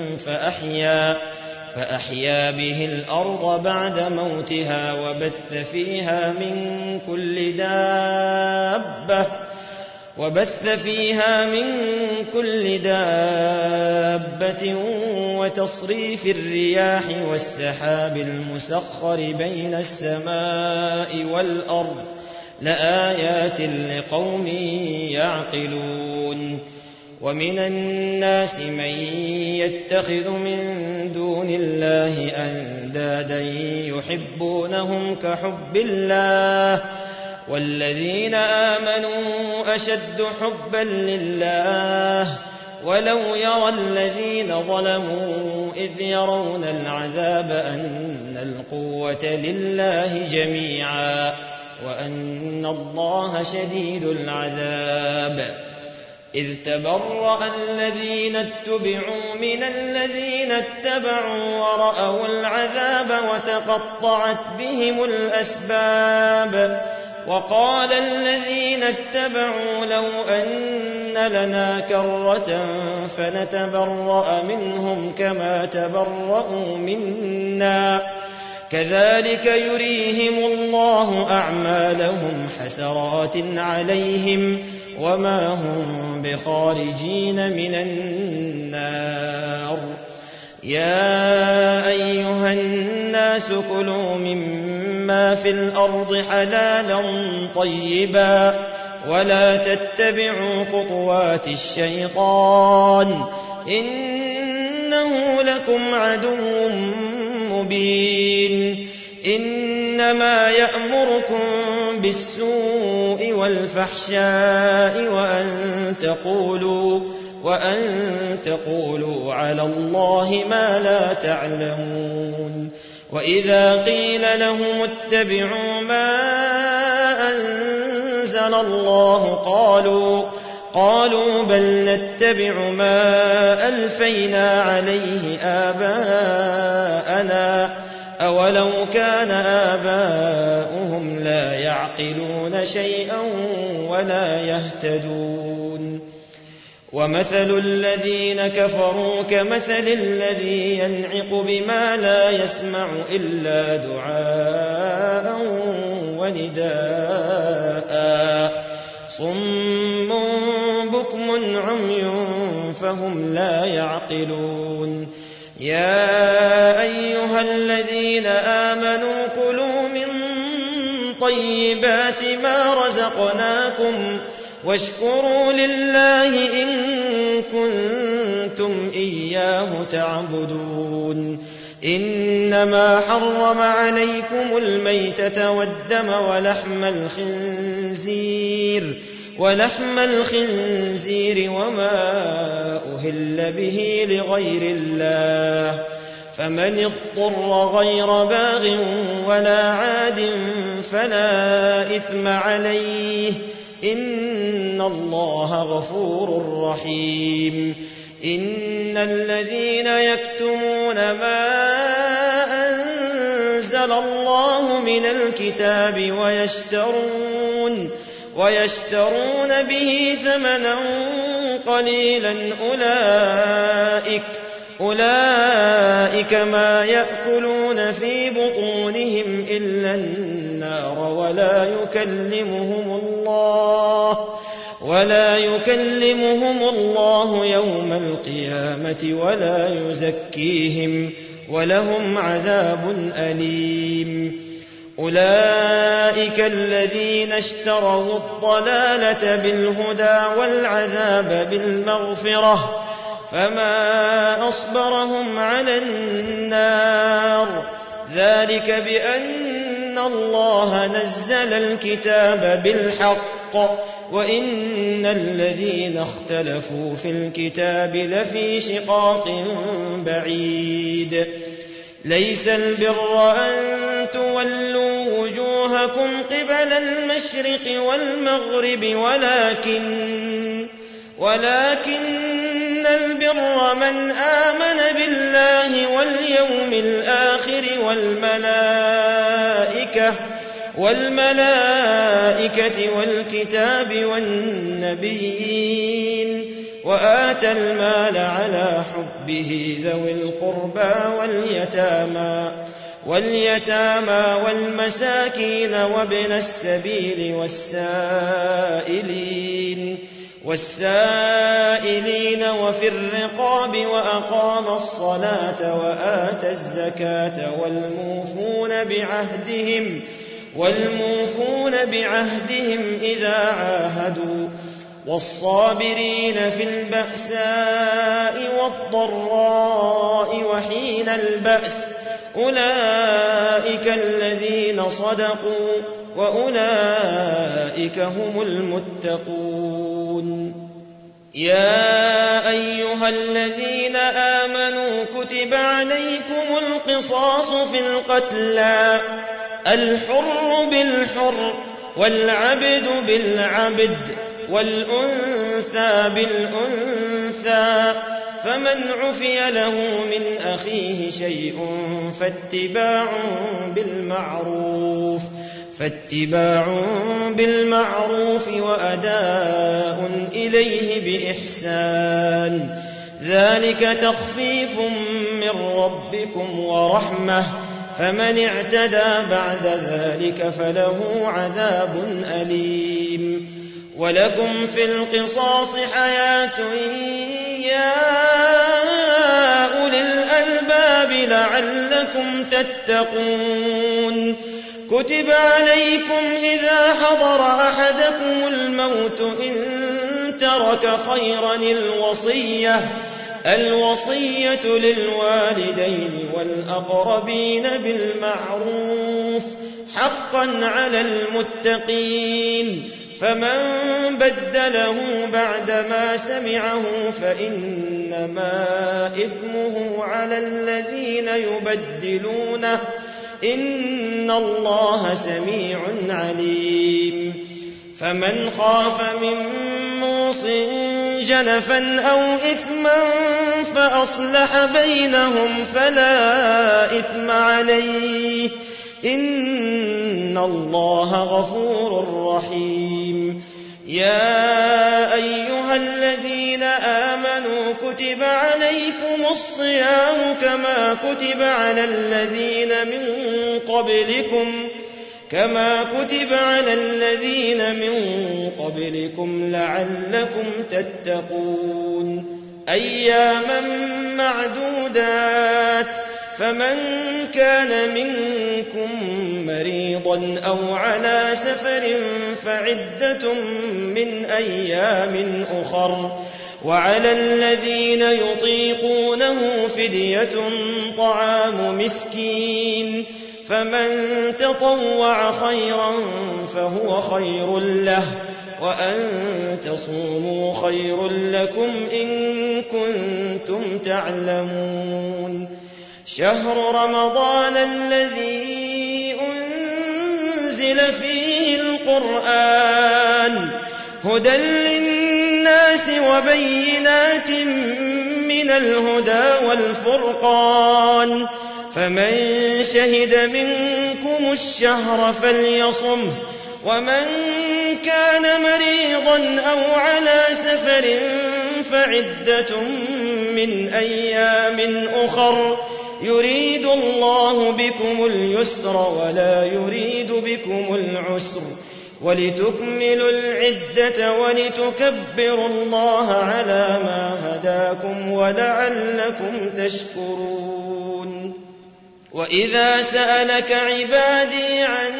فأحيا به الأرض بعد موتها وبث فيها من كل دابة وبث فيها من كل دابة وتصريف الرياح والسحاب المسخر بين السماء والأرض لآيات لقوم يعقلون ومن الناس من يتخذ من دون الله أندادا يحبونهم كحب الله والذين آمنوا أشد حبا لله ولو يرى الذين ظلموا إذ يرون العذاب أن القوة لله جميعا وأن الله شديد العذاب إذ تبرأ الذين اتبعوا من الذين اتبعوا ورأوا العذاب وتقطعت بهم الأسباب وقال الذين اتبعوا لو أن لنا كرة فنتبرأ منهم كما تبرأوا منا كذلك يريهم الله أعمالهم حسرات عليهم وما هم بخارجين من النار يا أيها الناس كلوا مما في الأرض حلالا طيبا ولا تتبعوا خطوات الشيطان إنه لكم عدو مبين إنما يأمركم بالسوء والفحشاء وأن تقولوا على الله ما لا تعلمون وإذا قيل لهم اتبعوا ما أنزل الله قالوا بل نتبع ما ألفينا عليه آباءنا أولو كان آباؤهم لا يعقلون شيئا ولا يهتدون ومثل الذين كفروا كمثل الذي ينعق بما لا يسمع إلا دعاء ونداء صم بكم عمي فهم لا يعقلون يا أيها الذين آمنوا كلوا من طيبات ما رزقناكم واشكروا لله إن كنتم إياه تعبدون إنما حرم عليكم الميتة والدم ولحم الخنزير وما أهل به لغير الله فمن اضطر غير باغ ولا عاد فلا إثم عليه إن الله غفور رحيم إن الذين يكتمون ما أنزل الله من الكتاب ويشترون به ثمنا قليلا أولئك ما يأكلون في بطونهم إلا النار ولا يكلمهم الله يوم القيامة ولا يزكيهم ولهم عذاب أليم أولئك الذين اشتروا الضلالة بالهدى والعذاب بالمغفرة فما أصبرهم على النار ذلك بأن الله نزل الكتاب بالحق وإن الذين اختلفوا في الكتاب لفي شقاق بعيد ليس البر أن تولوا وجوهكم قبل المشرق والمغرب ولكن البر من آمن بالله واليوم الآخر والملائكة والكتاب والنبيين وآتى المال على حبه ذوي القربى واليتامى والمساكين وابن السبيل والسائلين وفي الرقاب وأقام الصلاة وآتى الزكاة والموفون بعهدهم إذا عاهدوا والصابرين في البأساء والضراء وحين البأس أولئك الذين صدقوا وأولئك هم المتقون. يا أيها الذين آمنوا كتب عليكم القصاص في القتلى الحر بالحر والعبد بالعبد والأنثى بالأنثى فمن عفي له من أخيه شيء فاتباع بالمعروف وأداء إليه بإحسان ذلك تخفيف من ربكم ورحمة فمن اعتدى بعد ذلك فله عذاب أليم. ولكم في القصاص حياة يا أولي الألباب لعلكم تتقون. كتب عليكم إذا حضر أحدكم الموت إن ترك خيرا الوصية للوالدين والأقربين بالمعروف حقا على المتقين فمن بدله بعدما سمعه فإنما إثمه على الذين يبدلونه إن الله سميع عليم. فمن خاف من موص جنفا أو إثما فأصلح بينهم فلا إثم عليه إن الله غفور رحيم. يا أيها الذين آمنوا كتب عليكم الصيام كما كتب على الذين من قبلكم لعلكم تتقون. أياما معدودات فمن كان منكم مريضا أو على سفر فعدة من أيام أخر وعلى الذين يطيقونه فدية طعام مسكين فمن تطوع خيرا فهو خير له وأن تصوموا خير لكم إن كنتم تعلمون. شهر رمضان الذي أنزل فيه القرآن هدى للناس وبينات من الهدى والفرقان فمن شهد منكم الشهر فليصمه ومن كان مريضا أو على سفر فعدة من أيام أخر يريد الله بكم اليسر ولا يريد بكم العسر ولتكملوا العدة ولتكبروا الله على ما هداكم ولعلكم تشكرون. وإذا سألك عبادي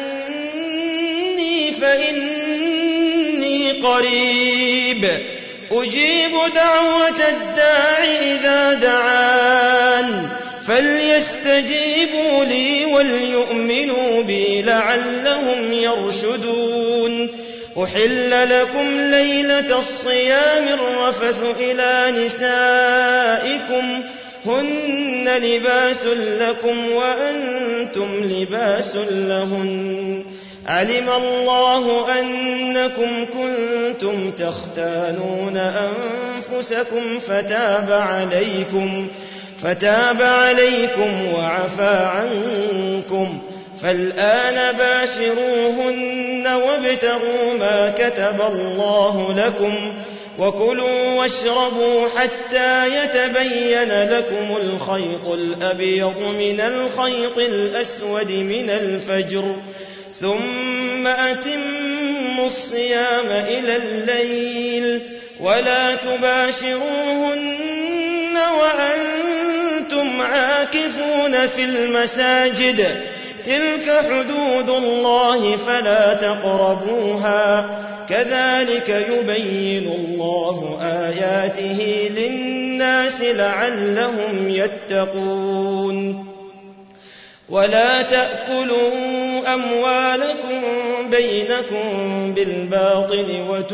عني فإني قريب أجيب دعوة الداع إذا دعان فليستجيبوا لي وليؤمنوا بي لعلهم يرشدون. أحل لكم ليلة الصيام الرفث إلى نسائكم هن لباس لكم وأنتم لباس لهن علم الله أنكم كنتم تختانون أنفسكم فتاب عليكم وعفى عنكم فالآن باشروهن وابتغوا ما كتب الله لكم وكلوا واشربوا حتى يتبين لكم الخيط الأبيض من الخيط الأسود من الفجر ثم أتموا الصيام إلى الليل ولا تباشروهن وأنتم عاكفون في المساجد تلك حدود الله فلا تقربوها كذلك يبين الله آياته للناس لعلهم يتقون ولا تأكلوا أموالكم بينكم بالباطل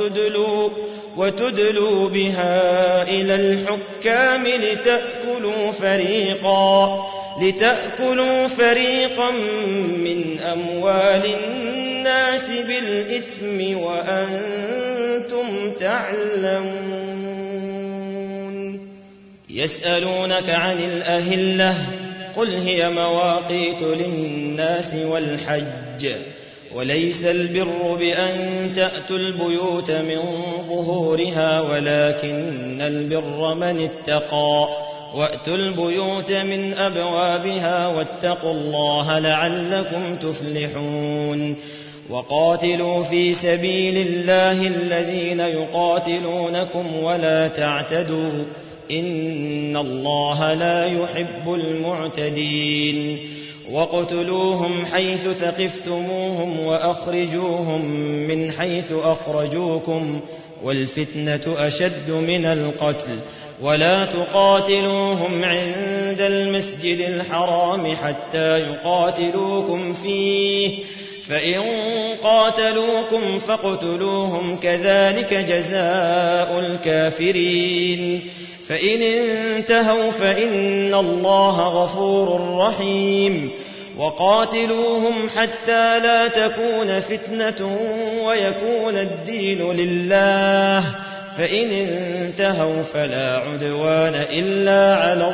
وتدلوا بها إلى الحكام لتأكلوا فريقا من أموال الناس بالإثم وأنتم تعلمون يسألونك عن الأهلة قل هي مواقيت للناس والحج وليس البر بأن تأتوا البيوت من ظهورها ولكن البر من اتقى وأتوا البيوت من أبوابها واتقوا الله لعلكم تفلحون وقاتلوا في سبيل الله الذين يقاتلونكم ولا تعتدوا إن الله لا يحب المعتدين واقتلوهم حيث ثقفتموهم وأخرجوهم من حيث أخرجوكم والفتنة أشد من القتل ولا تقاتلوهم عند المسجد الحرام حتى يقاتلوكم فيه فإن قاتلوكم فاقتلوهم كذلك جزاء الكافرين فإن انتهوا فإن الله غفور رحيم وقاتلوهم حتى لا تكون فتنة ويكون الدين لله فإن انتهوا فلا عدوان إلا على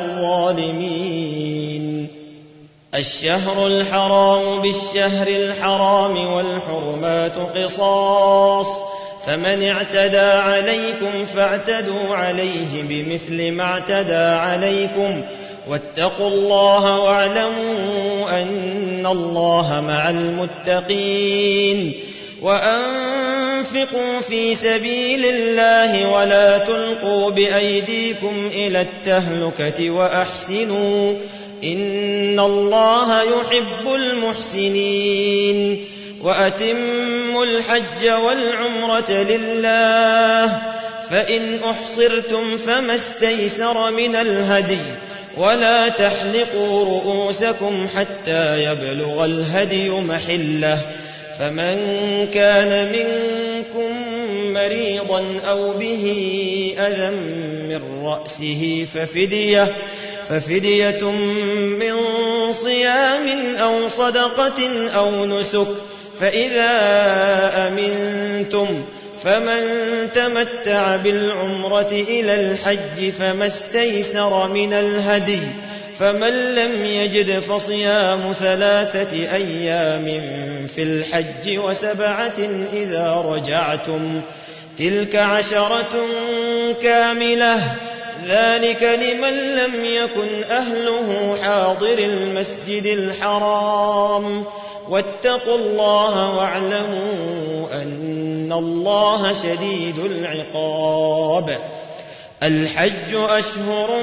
الظالمين الشهر الحرام بالشهر الحرام والحرمات قصاص فمن اعتدى عليكم فاعتدوا عليه بمثل ما اعتدى عليكم واتقوا الله واعلموا أن الله مع المتقين وأنفقوا في سبيل الله ولا تلقوا بأيديكم إلى التهلكة وأحسنوا إن الله يحب المحسنين وأتموا الحج والعمرة لله فإن أحصرتم فما استيسر من الهدي ولا تحلقوا رؤوسكم حتى يبلغ الهدي محله فمن كان منكم مريضا أو به أذى من رأسه ففدية من صيام أو صدقة أو نسك فإذا أمنتم فمن تمتع بالعمرة إلى الحج فما استيسر من الهدي فمن لم يجد فصيام 3 أيام في الحج و7 إذا رجعتم تلك 10 كاملة ذلك لمن لم يكن أهله حاضر المسجد الحرام واتقوا الله واعلموا أن الله شديد العقاب الحج أشهر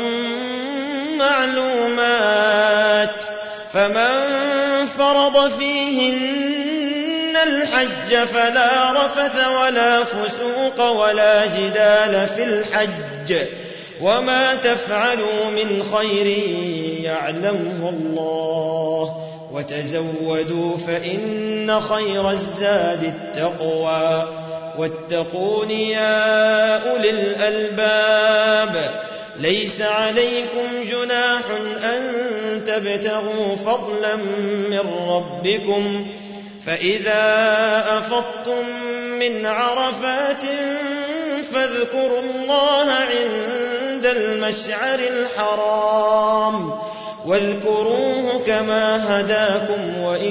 معلومات فمن فرض فيهن الحج فلا رفث ولا فسوق ولا جدال في الحج وما تفعلوا من خير يعلمه الله وتزودوا فإن خير الزاد التقوى واتقون يا أولي الألباب ليس عليكم جناح أن تبتغوا فضلا من ربكم فإذا أفضتم من عرفات فاذكروا الله عند المشعر الحرام واذكروه كما هداكم وإن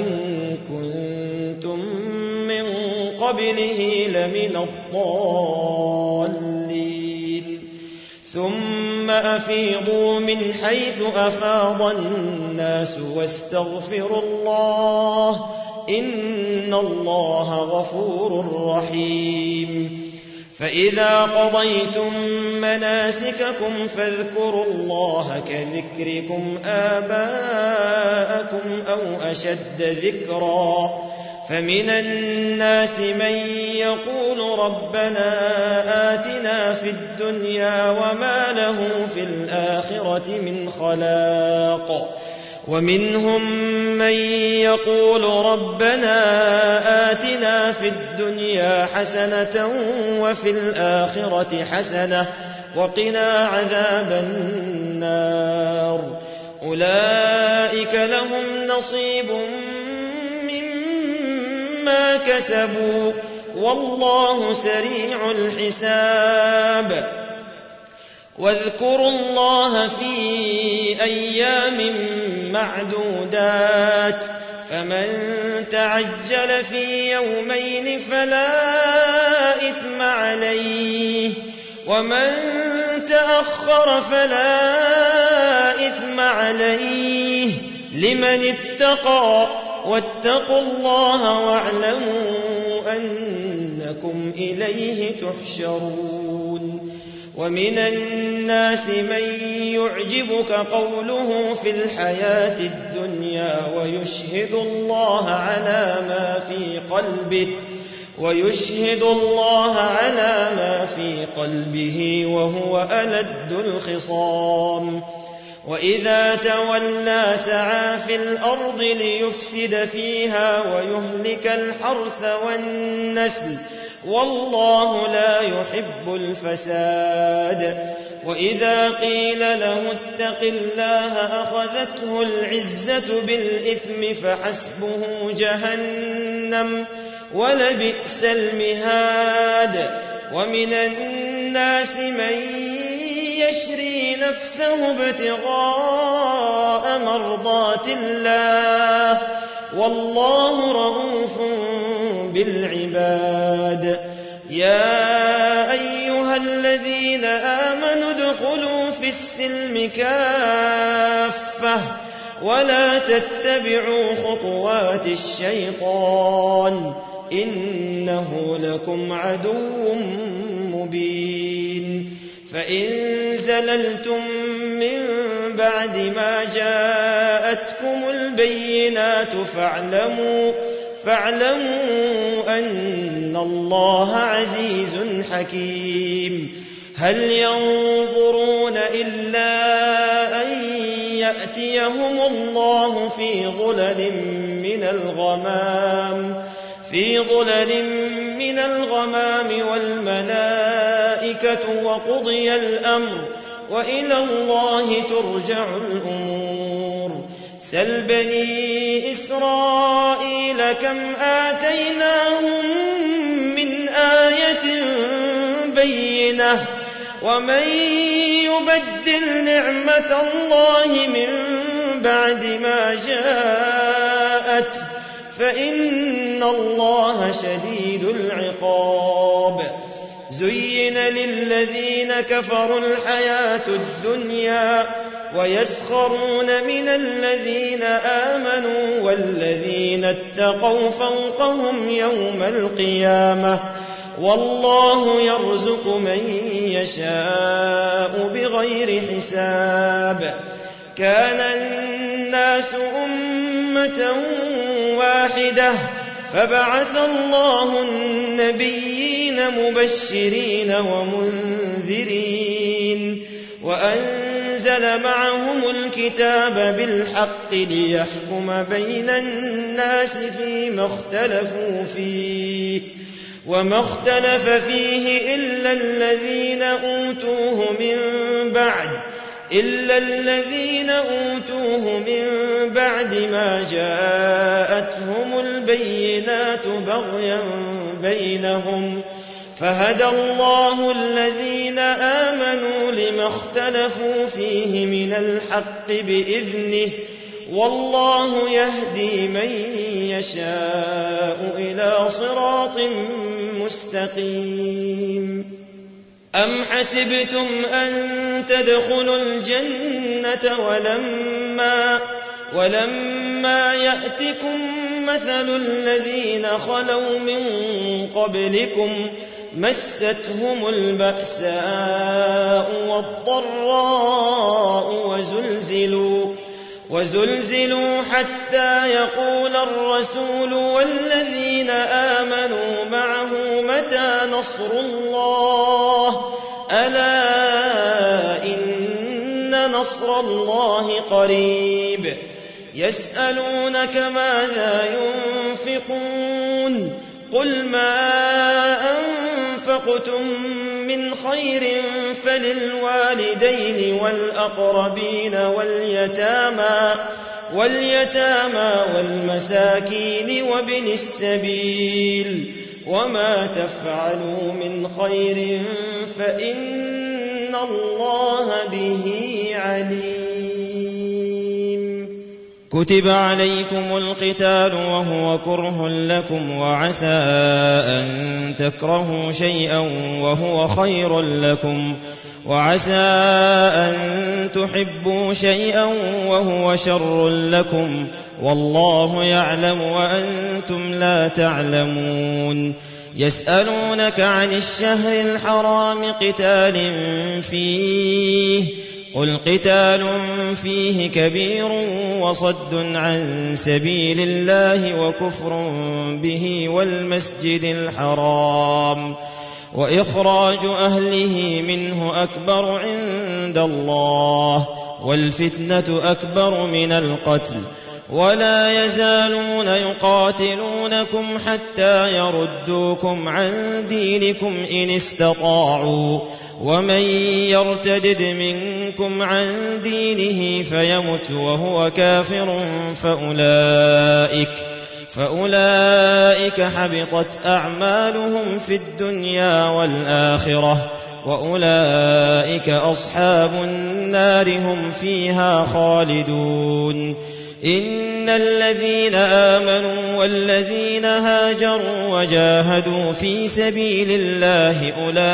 كنتم من قبله لمن الضالين أفيضوا من حيث أفاض الناس واستغفروا الله إن الله غفور رحيم فإذا قضيتم مناسككم فاذكروا الله كذكركم آباءكم أو أشد ذكرا فمن الناس من يقول ربنا آتنا في الدنيا وما له في الآخرة من خلاق ومنهم من يقول ربنا آتنا في الدنيا حسنة وفي الآخرة حسنة وقنا عذاب النار أولئك لهم نصيب مما كسبوا والله سريع الحساب واذكروا الله في أيام معدودات فمن تعجل في يومين فلا إثم عليه ومن تأخر فلا إثم عليه لمن اتقى واتقوا الله واعلموا أنكم إليه تحشرون ومن الناس من يعجبك قوله في الحياة الدنيا ويشهد الله على ما في قلبه وهو ألد الخصام وإذا تولى سعى في الأرض ليفسد فيها ويهلك الحرث والنسل والله لا يحب الفساد وإذا قيل له اتق الله أخذته العزة بالإثم فحسبه جهنم ولبئس المهاد ومن الناس من يشري نفسه ابتغاء مرضات الله والله رؤوف بالعباد يا أيها الذين آمنوا ادخلوا في السلم كافة ولا تتبعوا خطوات الشيطان إنه لكم عدو مبين فإن زللتم من بعد ما جاءتكم البينات فاعلموا أن الله عزيز حكيم هل ينظرون إلا أن يأتيهم الله في ظلل من الغمام والملائكة وقضي الأمر وإلى الله ترجع الأمور سل بني إسرائيل كم آتيناهم من آية بينة ومن يبدل نعمة الله من بعد ما جاءت فإن الله شديد العقاب زين للذين كفروا الحياة الدنيا ويسخرون من الذين آمنوا والذين اتقوا فوقهم يوم القيامة والله يرزق من يشاء بغير حساب كان الناس أمة واحدة فبعث الله النبيين مبشرين ومنذرين وأنزل معهم الكتاب بالحق ليحكم بين الناس فيما اختلفوا فيه وما اختلف فيه إلا الذين أوتوه من بعد ما جاءتهم البينات بغيا بينهم فهدى الله الذين آمنوا لما اختلفوا فيه من الحق بإذنه والله يهدي من يشاء إلى صراط مستقيم أم حسبتم أن تدخلوا الجنة ولما يأتكم مثل الذين خلوا من قبلكم مستهم البأساء والضراء وزلزلوا حتى يقول الرسول والذين آمنوا معه متى نصر الله ألا إن نصر الله قريب يسألونك ماذا ينفقون قل ما أنفقتم من خير فللوالدين والأقربين واليتامى والمساكين وابن السبيل وما تفعلوا من خير فإن الله به عليم. كتب عليكم القتال وهو كره لكم وعسى أن تكرهوا شيئا وهو خير لكم وعسى أن تحبوا شيئا وهو شر لكم والله يعلم وأنتم لا تعلمون. يسألونك عن الشهر الحرام قتال فيه قل قتال فيه كبير وصد عن سبيل الله وكفر به والمسجد الحرام وإخراج أهله منه أكبر عند الله والفتنة أكبر من القتل ولا يزالون يقاتلونكم حتى يردوكم عن دينكم إن استطاعوا ومن يرتدد منكم عن دينه فيمت وهو كافر فأولئك حبطت أعمالهم في الدنيا والآخرة وأولئك أصحاب النار هم فيها خالدون. إن الذين آمنوا والذين هاجروا وجاهدوا في سبيل الله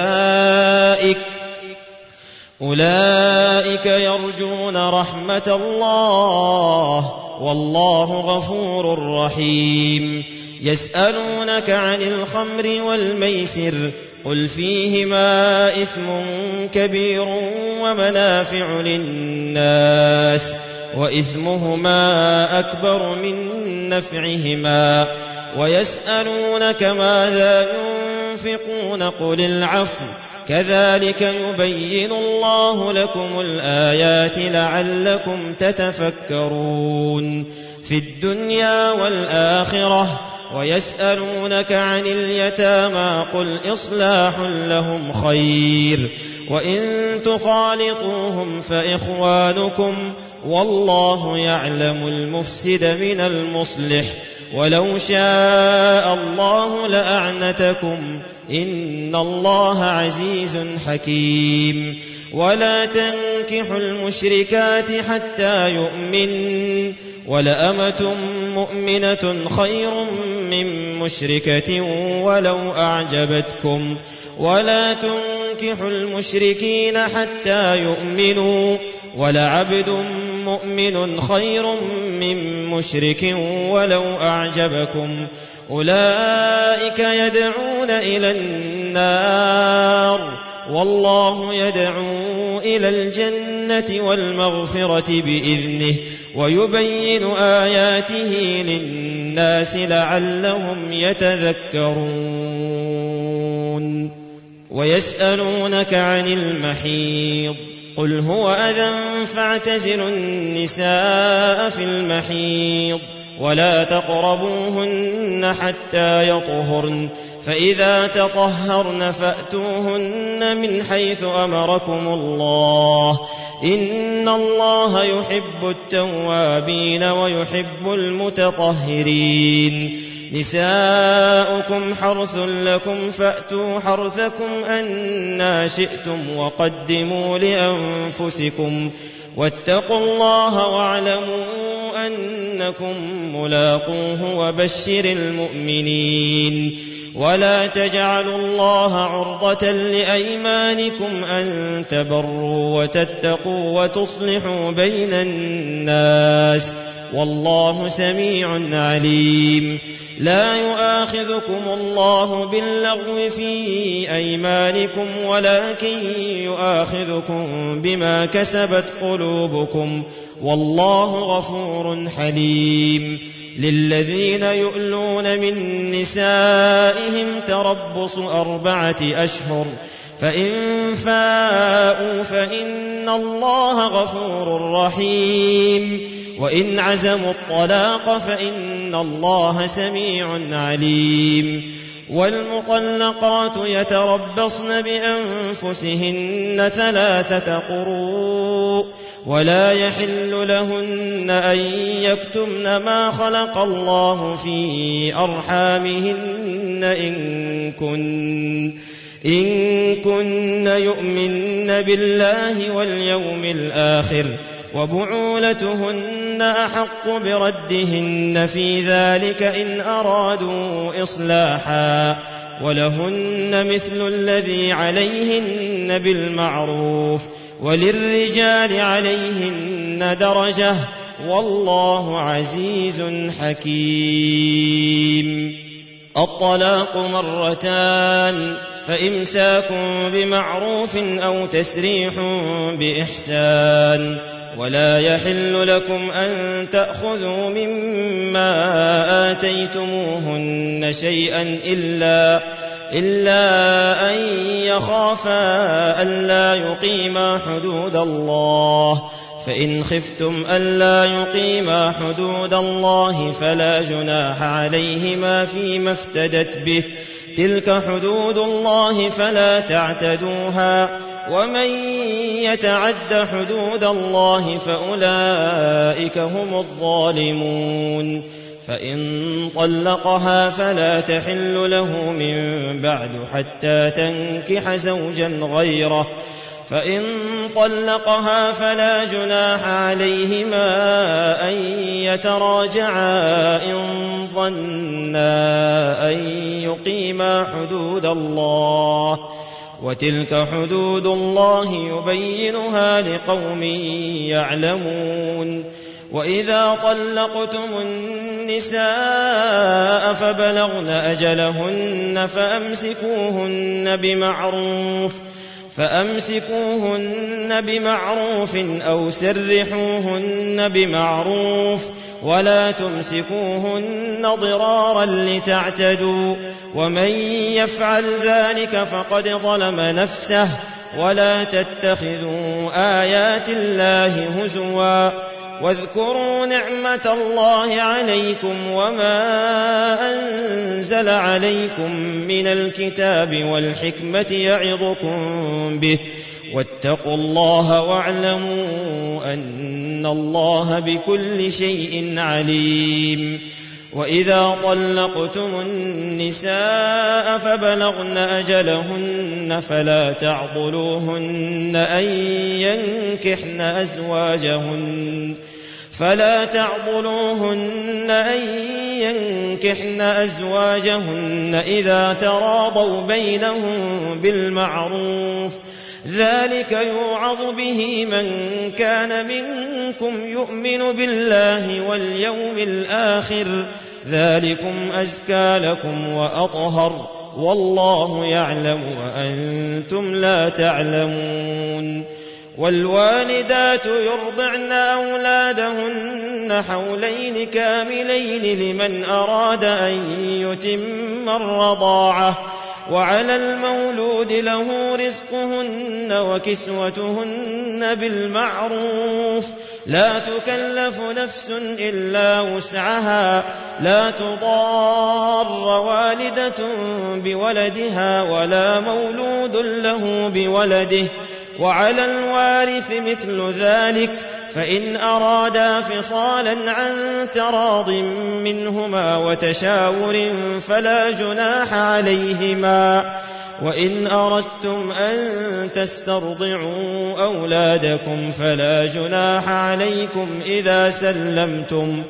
أولئك يرجون رحمة الله والله غفور رحيم. يسألونك عن الخمر والميسر قل فيهما إثم كبير ومنافع للناس وإثمهما أكبر من نفعهما ويسألونك ماذا ينفقون قل العفو كذلك يبين الله لكم الآيات لعلكم تتفكرون في الدنيا والآخرة. ويسألونك عن اليتامى قل إصلاح لهم خير وإن تخالطوهم فإخوانكم والله يعلم المفسد من المصلح ولو شاء الله لأعنتكم إن الله عزيز حكيم. ولا تنكحوا المشركات حتى يؤمن ولأمة مؤمنة خير من مشركة ولو أعجبتكم ولا تنكحوا المشركين حتى يؤمنوا ولعبد مؤمن خير من مشرك ولو أعجبكم أولئك يدعون إلى النار والله يدعو إلى الجنة والمغفرة بإذنه ويبين آياته للناس لعلهم يتذكرون. ويسألونك عن المحيض قل هو أذى فاعتزلوا النساء في المحيض ولا تقربوهن حتى يطهرن فإذا تطهرن فأتوهن من حيث أمركم الله إن الله يحب التوابين ويحب المتطهرين. نساؤكم حرث لكم فأتوا حرثكم أنى شئتم وقدموا لأنفسكم واتقوا الله واعلموا أنكم ملاقوه وبشر المؤمنين. ولا تجعلوا الله عرضة لأيمانكم أن تبروا وتتقوا وتصلحوا بين الناس والله سميع عليم. لا يؤاخذكم الله باللغو في أيمانكم ولكن يؤاخذكم بما كسبت قلوبكم والله غفور حليم. للذين يؤلون من نسائهم تربص 4 أشهر فإن فاءوا فإن الله غفور رحيم وإن عزموا الطلاق فإن الله سميع عليم. والمطلقات يتربصن بأنفسهن 3 قروء ولا يحل لهن أن يكتمن ما خلق الله في أرحامهن إن كن يؤمن بالله واليوم الآخر وبعولتهن أحق بردهن في ذلك إن أرادوا إصلاحا ولهن مثل الذي عليهن بالمعروف وللرجال عليهن درجة والله عزيز حكيم. الطلاق 2 فإمساك بمعروف أو تسريح بإحسان ولا يحل لكم أن تأخذوا مما آتيتموهن شيئا إلا أن يخافا ألا يقيما حدود الله فإن خفتم ألا يقيما حدود الله فلا جناح عليهما فيما افتدت به تلك حدود الله فلا تعتدوها ومن يتعد حدود الله فأولئك هم الظالمون. فإن طلقها فلا تحل له من بعد حتى تنكح زوجا غيره فإن طلقها فلا جناح عليهما أن يتراجعا إن ظنا أن يقيما حدود الله وتلك حدود الله يبينها لقوم يعلمون. وإذا طلقتم النساء فبلغن أجلهن فأمسكوهن بمعروف أو سرحوهن بمعروف ولا تمسكوهن ضرارا لتعتدوا ومن يفعل ذلك فقد ظلم نفسه ولا تتخذوا آيات الله هزوا واذكروا نعمة الله عليكم وما أنزل عليكم من الكتاب والحكمة يعظكم به واتقوا الله واعلموا أن الله بكل شيء عليم. وإذا طلقتم النساء فبلغن أجلهن فلا تعضلوهن أن ينكحن أزواجهن إذا تراضوا بينهم بالمعروف ذلك يوعظ به من كان منكم يؤمن بالله واليوم الآخر ذلكم أزكى لكم وأطهر والله يعلم وأنتم لا تعلمون. والوالدات يرضعن أولادهن حولين كاملين لمن أراد أن يتم الرضاعة وعلى المولود له رزقهن وكسوتهن بالمعروف لا تكلف نفس إلا وسعها لا تضار والدة بولدها ولا مولود له بولده وعلى الوارث مثل ذلك فإن أرادا فصالا عن تراض منهما وتشاور فلا جناح عليهما. وإن أردتم أن تسترضعوا أولادكم فلا جناح عليكم إذا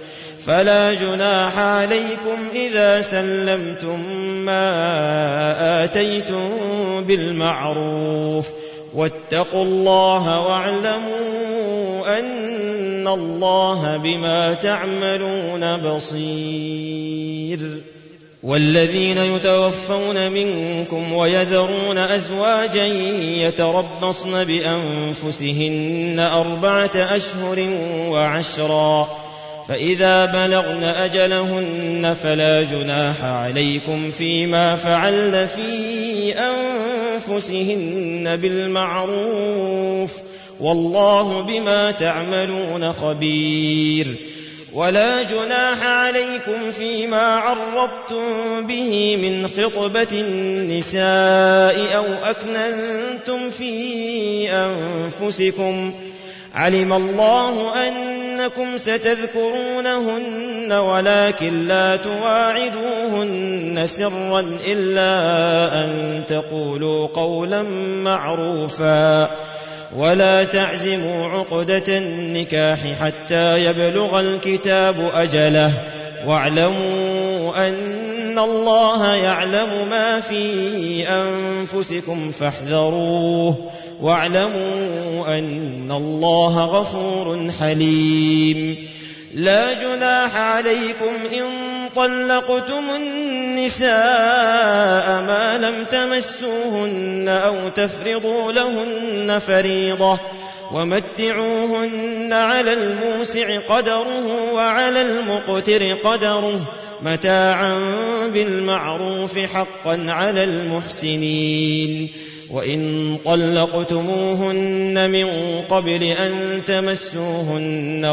فلا جناح عليكم إذا سلمتم ما آتيتم بالمعروف واتقوا الله واعلموا أن الله بما تعملون بصير. والذين يتوفون منكم ويذرون أزواجا يتربصن بأنفسهن 4 أشهر و10 فإذا بلغن أجلهن فلا جناح عليكم فيما فعلن في أنفسهن بالمعروف والله بما تعملون خبير. ولا جناح عليكم فيما عرضتم به من خطبة النساء أو أكننتم في أنفسكم علم الله أنكم ستذكرونهن ولكن لا تواعدوهن سرا إلا أن تقولوا قولا معروفا ولا تعزموا عقدة النكاح حتى يبلغ الكتاب أجله واعلموا أن الله يعلم ما في أنفسكم فاحذروه واعلموا أن الله غفور حليم. لا جناح عليكم إن طلقتم النساء ما لم تمسوهن أو تفرضوا لهن فريضة ومتعوهن على الموسع قدره وعلى المقتر قدره متاعا بالمعروف حقا على المحسنين. وإن طلقتموهن من قبل أن تمسوهن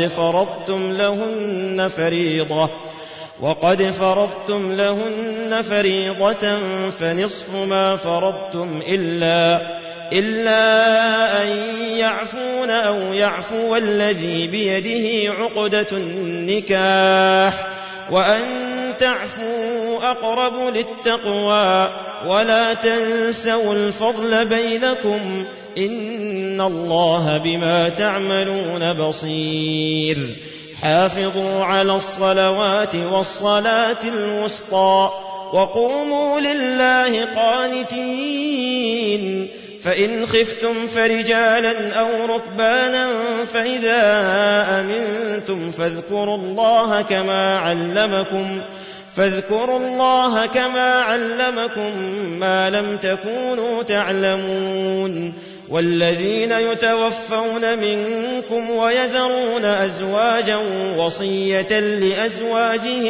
وقد فرضتم لهن فريضة فنصف ما فرضتم إلا أن يعفون أو يعفو الذي بيده عقدة النكاح وأن تعفوا أقرب للتقوى ولا تنسوا الفضل بينكم إن الله بما تعملون بصير. حافظوا على الصلوات والصلاة الوسطى وقوموا لله قانتين. فإن خفتم فرجالا أو ركبانا فإذا أمنتم فاذكروا الله كما علمكم ما لم تكونوا تعلمون. والذين يتوفون منكم ويذرون أزواجا وصية لأزواجهم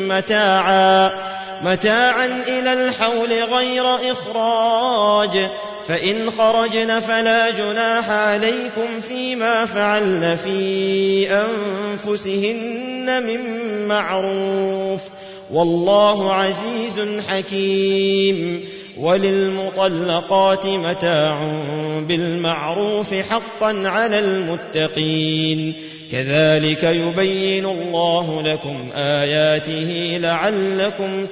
متاعا إلى الحول غير إخراج فإن خرجن فلا جناح عليكم فيما فعلن في أنفسهن من معروف والله عزيز حكيم. وللمطلقات متاع بالمعروف حقا على المتقين كذلك يبين الله لكم آياته لعلكم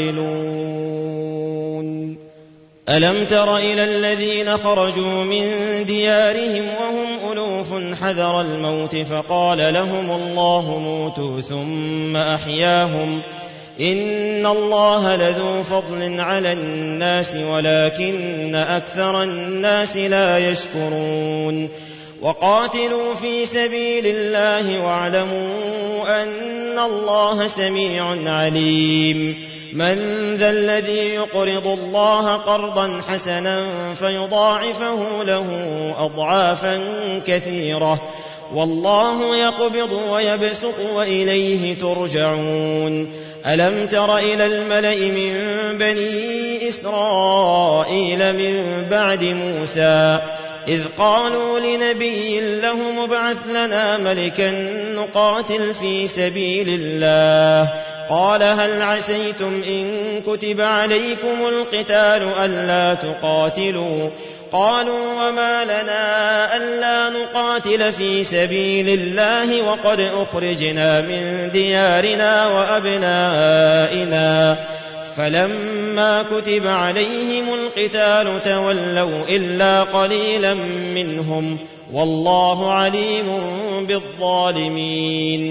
تعقلون. ألم تر إلى الذين خرجوا من ديارهم وهم ألوف حذر الموت فقال لهم الله موتوا ثم أحياهم إن الله لذو فضل على الناس ولكن أكثر الناس لا يشكرون. وقاتلوا في سبيل الله واعلموا أن الله سميع عليم. من ذا الذي يقرض الله قرضا حسنا فيضاعفه له أضعافا كثيرة والله يقبض ويبسط وإليه ترجعون. ألم تر إلى الملأ من بني إسرائيل من بعد موسى إذ قالوا لنبي له ابعث لنا ملكا نقاتل في سبيل الله قال هل عسيتم إن كتب عليكم القتال ألا تقاتلوا قالوا وما لنا ألا نقاتل في سبيل الله وقد أخرجنا من ديارنا وأبنائنا فلما كتب عليهم القتال تولوا إلا قليلا منهم والله عليم بالظالمين.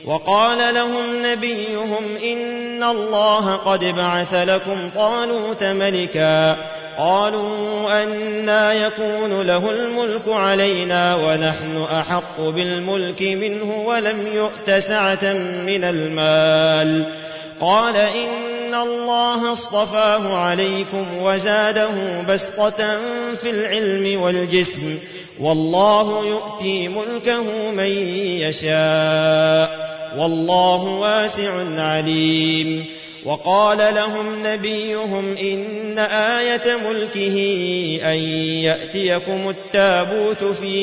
وقال لهم نبيهم إن الله قد بعث لكم طالوت ملكا قالوا أنى يكون له الملك علينا ونحن أحق بالملك منه ولم يؤت سعة من المال قال إن الله اصطفاه عليكم وزاده بسطة في العلم والجسم والله يؤتي ملكه من يشاء والله واسع عليم. وقال لهم نبيهم إن آية ملكه أن يأتيكم التابوت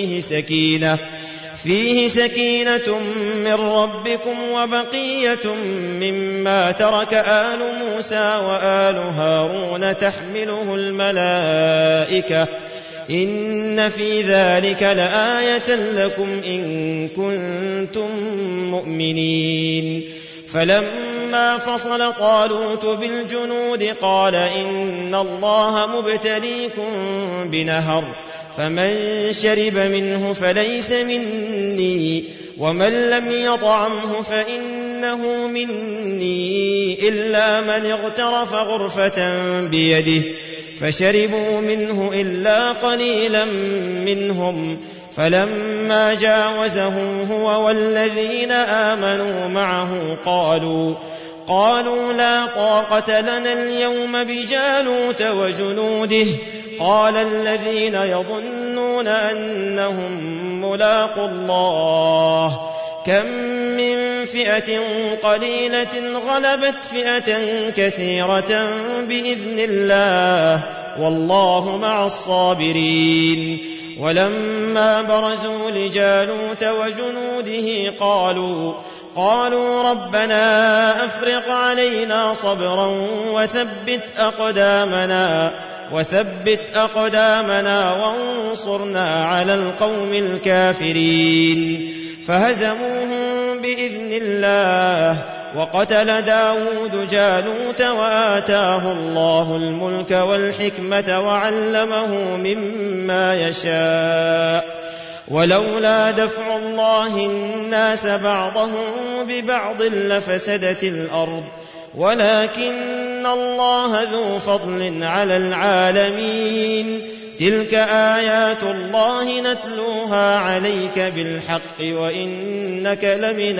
فيه سكينة من ربكم وبقية مما ترك آل موسى وآل هارون تحمله الملائكة إن في ذلك لآية لكم إن كنتم مؤمنين. فلما فصل طالوت بالجنود قال إن الله مبتليكم بنهر فمن شرب منه فليس مني ومن لم يطعمه فإنه مني إلا من اغترف غرفة بيده فشربوا منه إلا قليلا منهم فلما جاوزه هو والذين آمنوا معه قالوا لا طاقة لنا اليوم بجالوت وجنوده قال الذين يظنون أنهم ملاقو الله كم من فئة قليلة غلبت فئة كثيرة بإذن الله والله مع الصابرين. ولما برزوا لجالوت وجنوده قالوا ربنا أفرغ علينا صبرا وثبت أقدامنا وانصرنا على القوم الكافرين فهزموهم بإذن الله وقتل داود جالوت وآتاه الله الملك والحكمة وعلمه مما يشاء ولولا دفع الله الناس بعضهم ببعض لفسدت الأرض ولكن الله ذو فضل على العالمين. تلك آيات الله نتلوها عليك بالحق وإنك لمن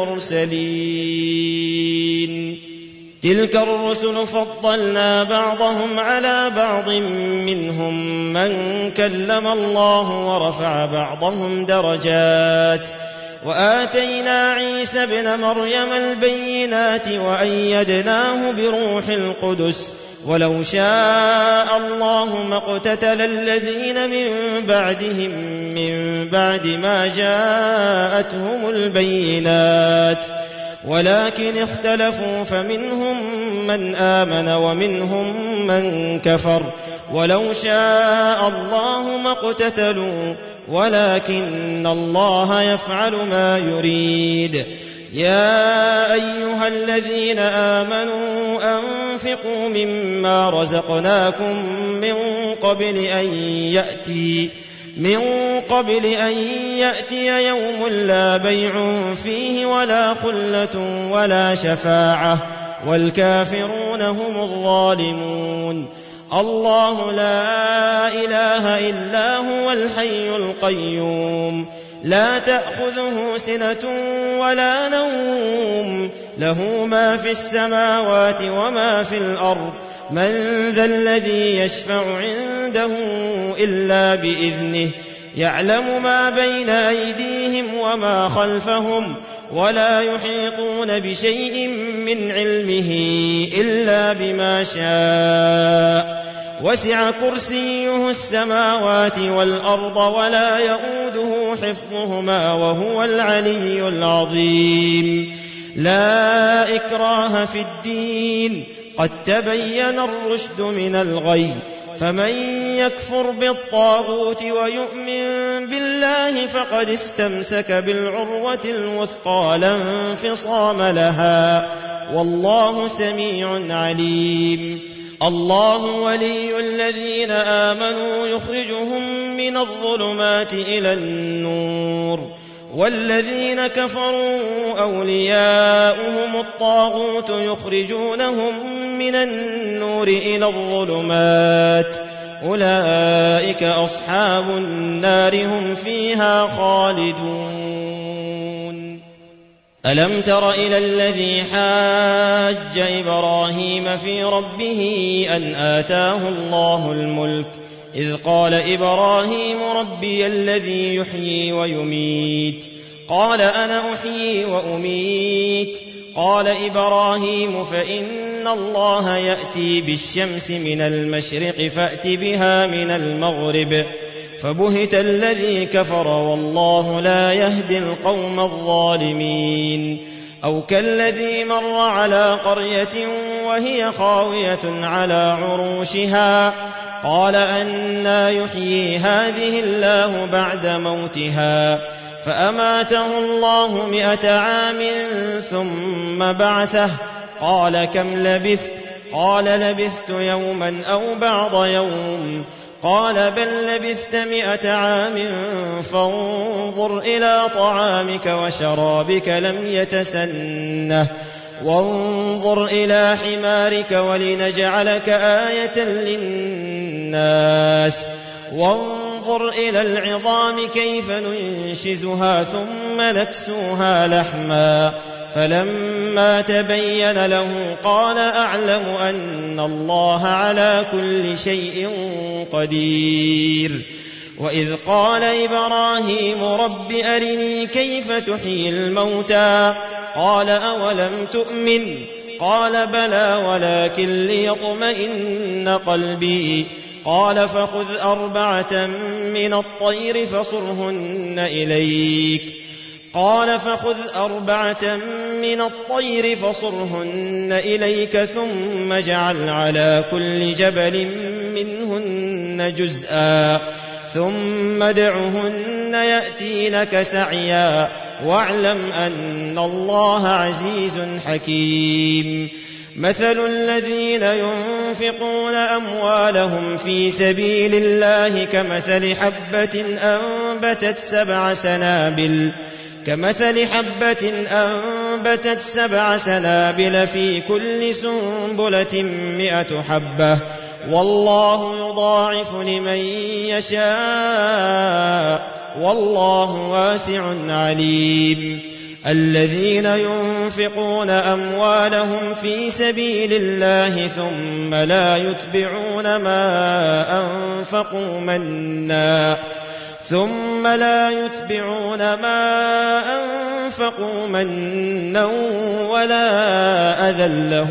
المرسلين. تلك الرسل فضلنا بعضهم على بعض منهم من كلم الله ورفع بعضهم درجات وآتينا عيسى ابن مريم البينات وأيدناه بروح القدس ولو شاء الله ما اقتتل الذين من بعدهم من بعد ما جاءتهم البينات ولكن اختلفوا فمنهم من آمن ومنهم من كفر ولو شاء الله ما اقتتلوا ولكن الله يفعل ما يريد. يا أيها الذين آمنوا أنفقوا مما رزقناكم من قبل أن يأتي يوم لا بيع فيه ولا خلة ولا شفاعة والكافرون هم الظالمون. الله لا إله إلا هو الحي القيوم لا تأخذه سنة ولا نوم له ما في السماوات وما في الأرض من ذا الذي يشفع عنده إلا بإذنه يعلم ما بين أيديهم وما خلفهم ولا يحيطون بشيء من علمه إلا بما شاء وسع كرسيه السماوات والأرض ولا يؤوده حفظهما وهو العلي العظيم. لا إكراه في الدين قد تبين الرشد من الغي فمن يكفر بالطاغوت ويؤمن بالله فقد استمسك بالعروة الوثقى لا انفصام لها والله سميع عليم. الله ولي الذين آمنوا يخرجهم من الظلمات إلى النور والذين كفروا أولياؤهم الطاغوت يخرجونهم من النور إلى الظلمات أولئك أصحاب النار هم فيها خالدون. ألم تر إلى الذي حاج إبراهيم في ربه أن آتاه الله الملك إذ قال إبراهيم ربي الذي يحيي ويميت قال أنا أحيي وأميت قال إبراهيم فإن الله يأتي بالشمس من المشرق فأت بها من المغرب فبهت الذي كفر والله لا يهدي القوم الظالمين. أو كالذي مر على قرية وهي خاوية على عروشها قال أنى يحيي هذه الله بعد موتها فأماته الله 100 عام ثم بعثه قال كم لبثت قال لبثت يوما أو بعض يوم قال بل لبثت 100 عام فانظر إلى طعامك وشرابك لم يتسنه وانظر إلى حمارك ولنجعلك آية للناس وانظر إلى العظام كيف ننشزها ثم نكسوها لحما فلما تبين له قال أعلم أن الله على كل شيء قدير. وإذ قال إبراهيم رب أرني كيف تحيي الموتى قال أولم تؤمن قال بلى ولكن ليطمئن قلبي قال فخذ 4 من الطير فصرهن إليك ثم اجعل على كل جبل منهن جزءا ثم ادعهن يأتينك سعيا واعلم أن الله عزيز حكيم. مثل الذين ينفقون أموالهم في سبيل الله كمثل حبة أنبتت 7 سنابل في كل سنبلة 100 حبة والله يضاعف لمن يشاء والله واسع عليم. الذين ينفقون أموالهم في سبيل الله ثم لا يتبعون ما أنفقوا منا ولا أذى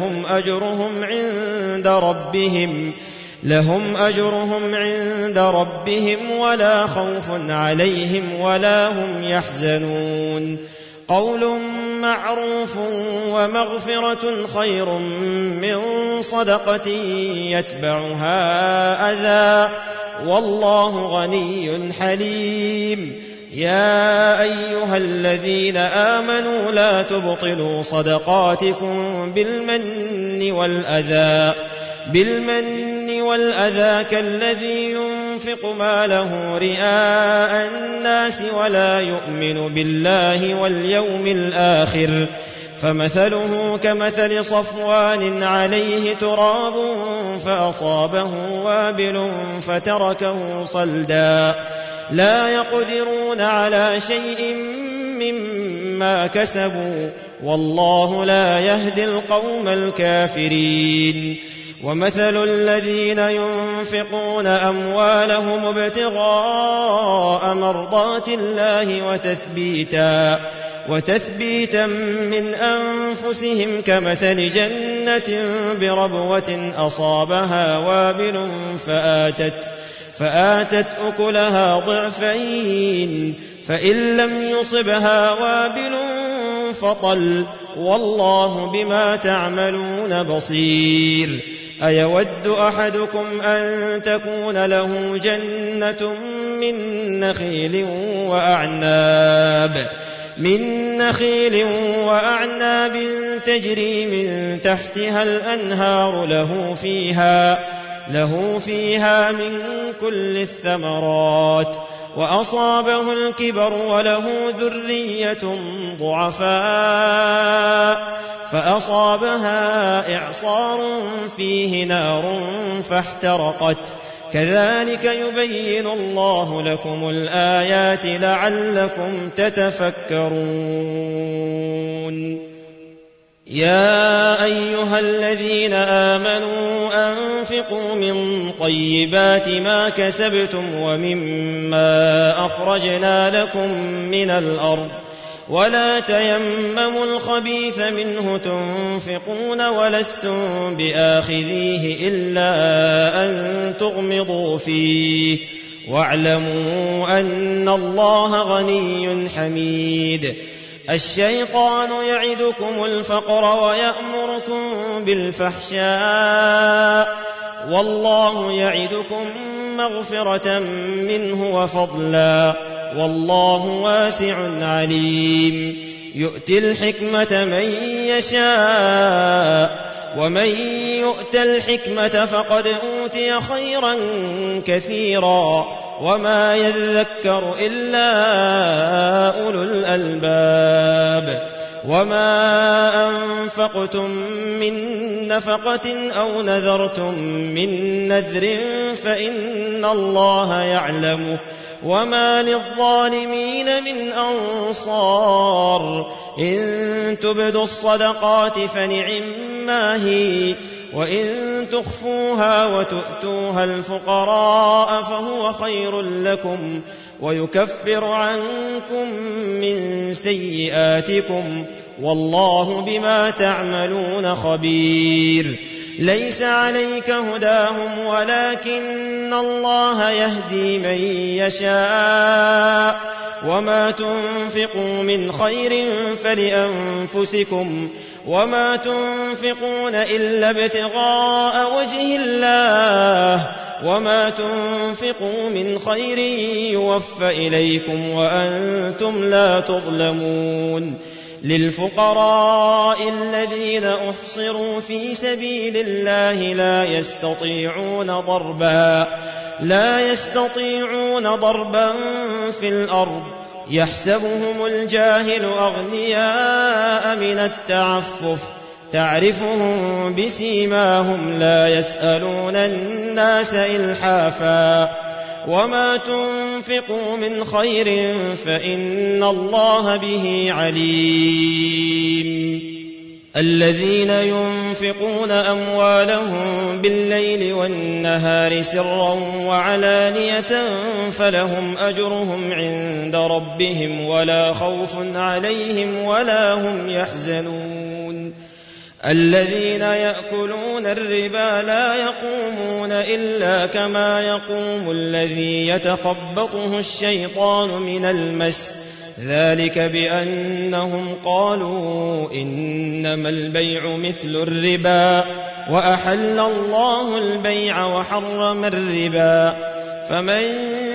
لهم أجرهم عند ربهم ولا خوف عليهم ولا هم يحزنون. قول معروف ومغفرة خير من صدقة يتبعها أذى والله غني حليم. يا أيها الذين آمنوا لا تبطلوا صدقاتكم بالمن والأذى كالذي ينفق ماله رئاء الناس ولا يؤمن بالله واليوم الآخر فمثله كمثل صفوان عليه تراب فأصابه وابل فتركه صلدا لا يقدرون على شيء مما كسبوا والله لا يهدي القوم الكافرين. ومثل الذين ينفقون أموالهم ابتغاء مرضات الله وتثبيتا من أنفسهم كمثل جنة بربوة أصابها وابل فآتت أكلها ضعفين فإن لم يصبها وابل فطل والله بما تعملون بصير. أيود أحدكم أن تكون له جنة من نخيل وأعناب تجري من تحتها الأنهار له فيها من كل الثمرات وأصابه الكبر وله ذرية ضعفاء فأصابها إعصار فيه نار فاحترقت كذلك يبين الله لكم الآيات لعلكم تتفكرون يا أيها الذين آمنوا أنفقوا من طيبات ما كسبتم ومما أخرجنا لكم من الأرض ولا تيمموا الخبيث منه تنفقون ولستم بآخذيه إلا أن تغمضوا فيه واعلموا أن الله غني حميد الشيطان يعدكم الفقر ويأمركم بالفحشاء والله يعدكم مغفرة منه وفضلا والله واسع عليم يؤتي الحكمة من يشاء ومن يؤت الحكمة فقد أوتي خيرا كثيرا وما يذكر إلا أولو الألباب وما أنفقتم من نفقة أو نذرتم من نذر فإن الله يعلمه وما للظالمين من أنصار إن تبدوا الصدقات فنعما هي وإن تخفوها وتؤتوها الفقراء فهو خير لكم ويكفر عنكم من سيئاتكم والله بما تعملون خبير ليس عليك هداهم ولكن الله يهدي من يشاء وما تنفقوا من خير فلأنفسكم وما تنفقون إلا ابتغاء وجه الله وما تنفقوا من خير يوفى إليكم وأنتم لا تظلمون للفقراء الذين أحصروا في سبيل الله لا يستطيعون ضربا في الأرض يحسبهم الجاهل أغنياء من التعفف تعرفهم بسيماهم لا يسألون الناس إلحافا وما تنفقوا من خير فإن الله به عليم الذين ينفقون أموالهم بالليل والنهار سرا وعلانية فلهم أجرهم عند ربهم ولا خوف عليهم ولا هم يحزنون الذين يأكلون الربا لا يقومون إلا كما يقوم الذي يتخبطه الشيطان من المس ذلك بأنهم قالوا إنما البيع مثل الربا وأحل الله البيع وحرم الربا فمن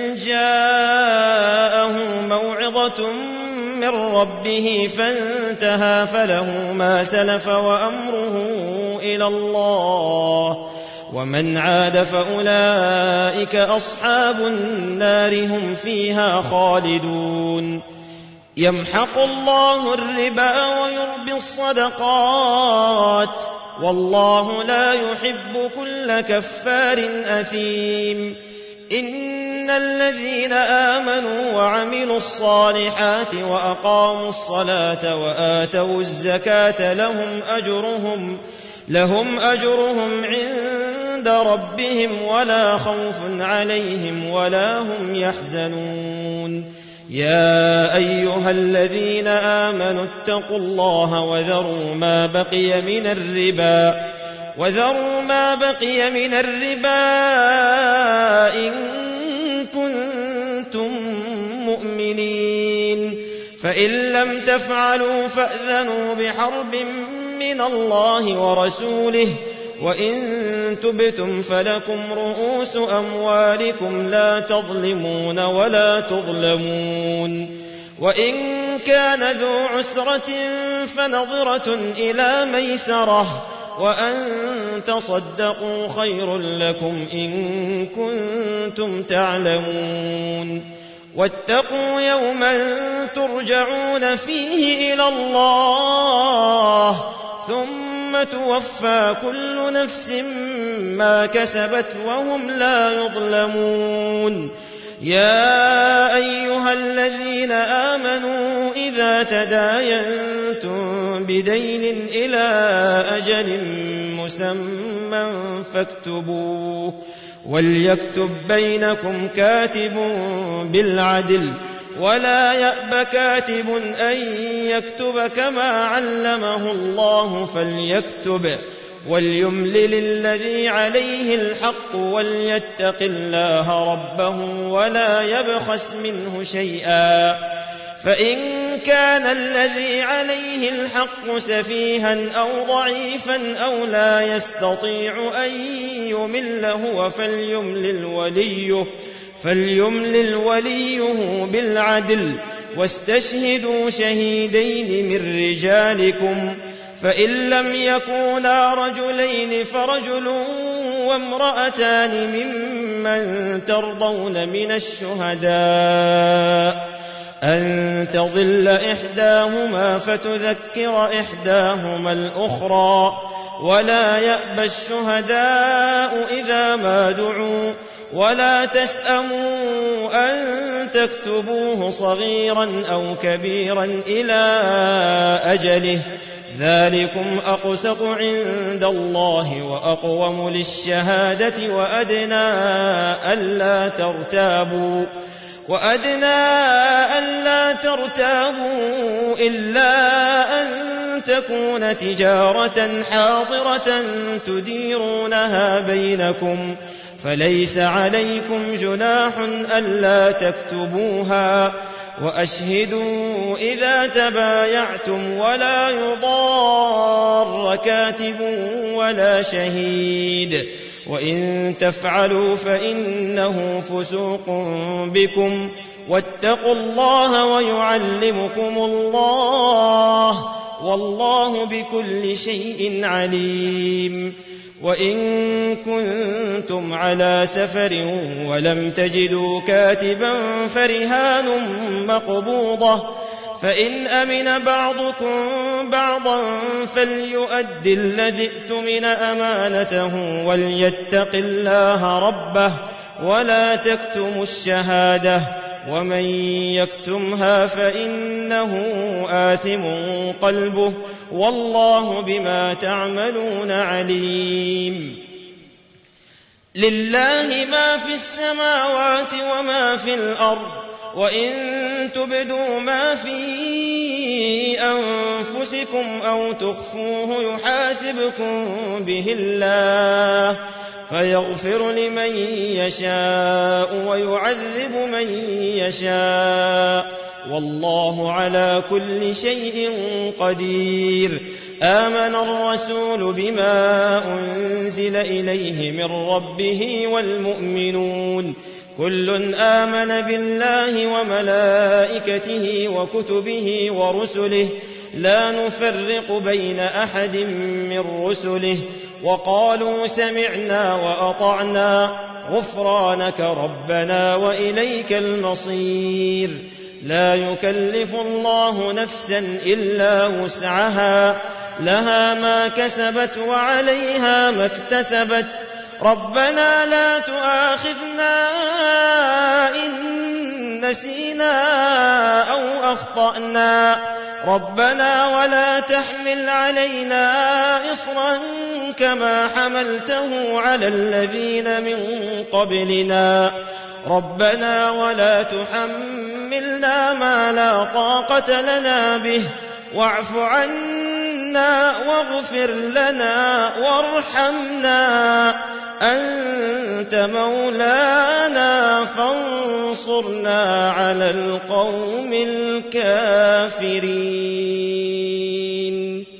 جاءه موعظة من ربه فانتهى فله ما سلف وأمره إلى الله ومن عاد فأولئك أصحاب النار هم فيها خالدون يمحق الله الربا ويربي الصدقات والله لا يحب كل كفار أثيم إن الذين آمنوا وعملوا الصالحات وأقاموا الصلاة وآتوا الزكاة لهم أجرهم عند ربهم ولا خوف عليهم ولا هم يحزنون يا أيها الذين آمنوا اتقوا الله وذروا ما بقي من الربا إن كنتم مؤمنين فإن لم تفعلوا فأذنوا بحرب من الله ورسوله وإن تبتم فلكم رؤوس أموالكم لا تظلمون ولا تظلمون وإن كان ذو عسرة فنظرة إلى ميسرة وأن تصدقوا خير لكم إن كنتم تعلمون واتقوا يوما ترجعون فيه إلى الله ثم توفى كل نفس ما كسبت وهم لا يظلمون. يا أيها الذين آمنوا إذا تداينتم بدين إلى أجل مسمى فاكتبوه وليكتب بينكم كاتب بالعدل ولا يأب كاتب أن يكتب كما علمه الله فليكتب وليملل الذي عليه الحق وليتق الله ربه ولا يبخس منه شيئا فإن كان الذي عليه الحق سفيها أو ضعيفا أو لا يستطيع أن يمل هو فليملل وليه بالعدل واستشهدوا شهيدين من رجالكم فإن لم يكونا رجلين فرجل وامرأتان ممن ترضون من الشهداء أن تضل إحداهما فتذكر إحداهما الأخرى ولا يأبى الشهداء إذا ما دعوا ولا تسأموا أن تكتبوه صغيرا أو كبيرا إلى أجله ذلكم أقسط عند الله وأقوم للشهادة وأدنى ألا ترتابوا إلا أن تكون تجارة حاضرة تديرونها بينكم فليس عليكم جناح ألا تكتبوها وأشهدوا إذا تبايعتم ولا يضار كاتب ولا شهيد وإن تفعلوا فإنه فسوق بكم واتقوا الله ويعلمكم الله والله بكل شيء عليم. وإن كنتم على سفر ولم تجدوا كاتبا فرهان مقبوضة فإن أمن بعضكم بعضا فليؤد الذي ائتمن أمانته وليتق الله ربه ولا تكتموا الشهادة ومن يكتمها فإنه آثم قلبه والله بما تعملون عليم. لله ما في السماوات وما في الأرض وإن تبدوا ما في أنفسكم أو تخفوه يحاسبكم به الله فيغفر لمن يشاء ويعذب من يشاء والله على كل شيء قدير. آمن الرسول بما أنزل إليه من ربه والمؤمنون كل آمن بالله وملائكته وكتبه ورسله لا نفرق بين أحد من رسله وقالوا سمعنا وأطعنا غفرانك ربنا وإليك المصير. لا يكلف الله نفسا إلا وسعها لها ما كسبت وعليها ما اكتسبت ربنا لا تؤاخذنا إن نسينا أو أخطأنا ربنا ولا تحمل علينا إصرا كما حملته على الذين من قبلنا ربنا ولا تحملنا ما لا طاقة لنا به واعف عنا واغفر لنا وارحمنا أنت مولانا فانصرنا على القوم الكافرين.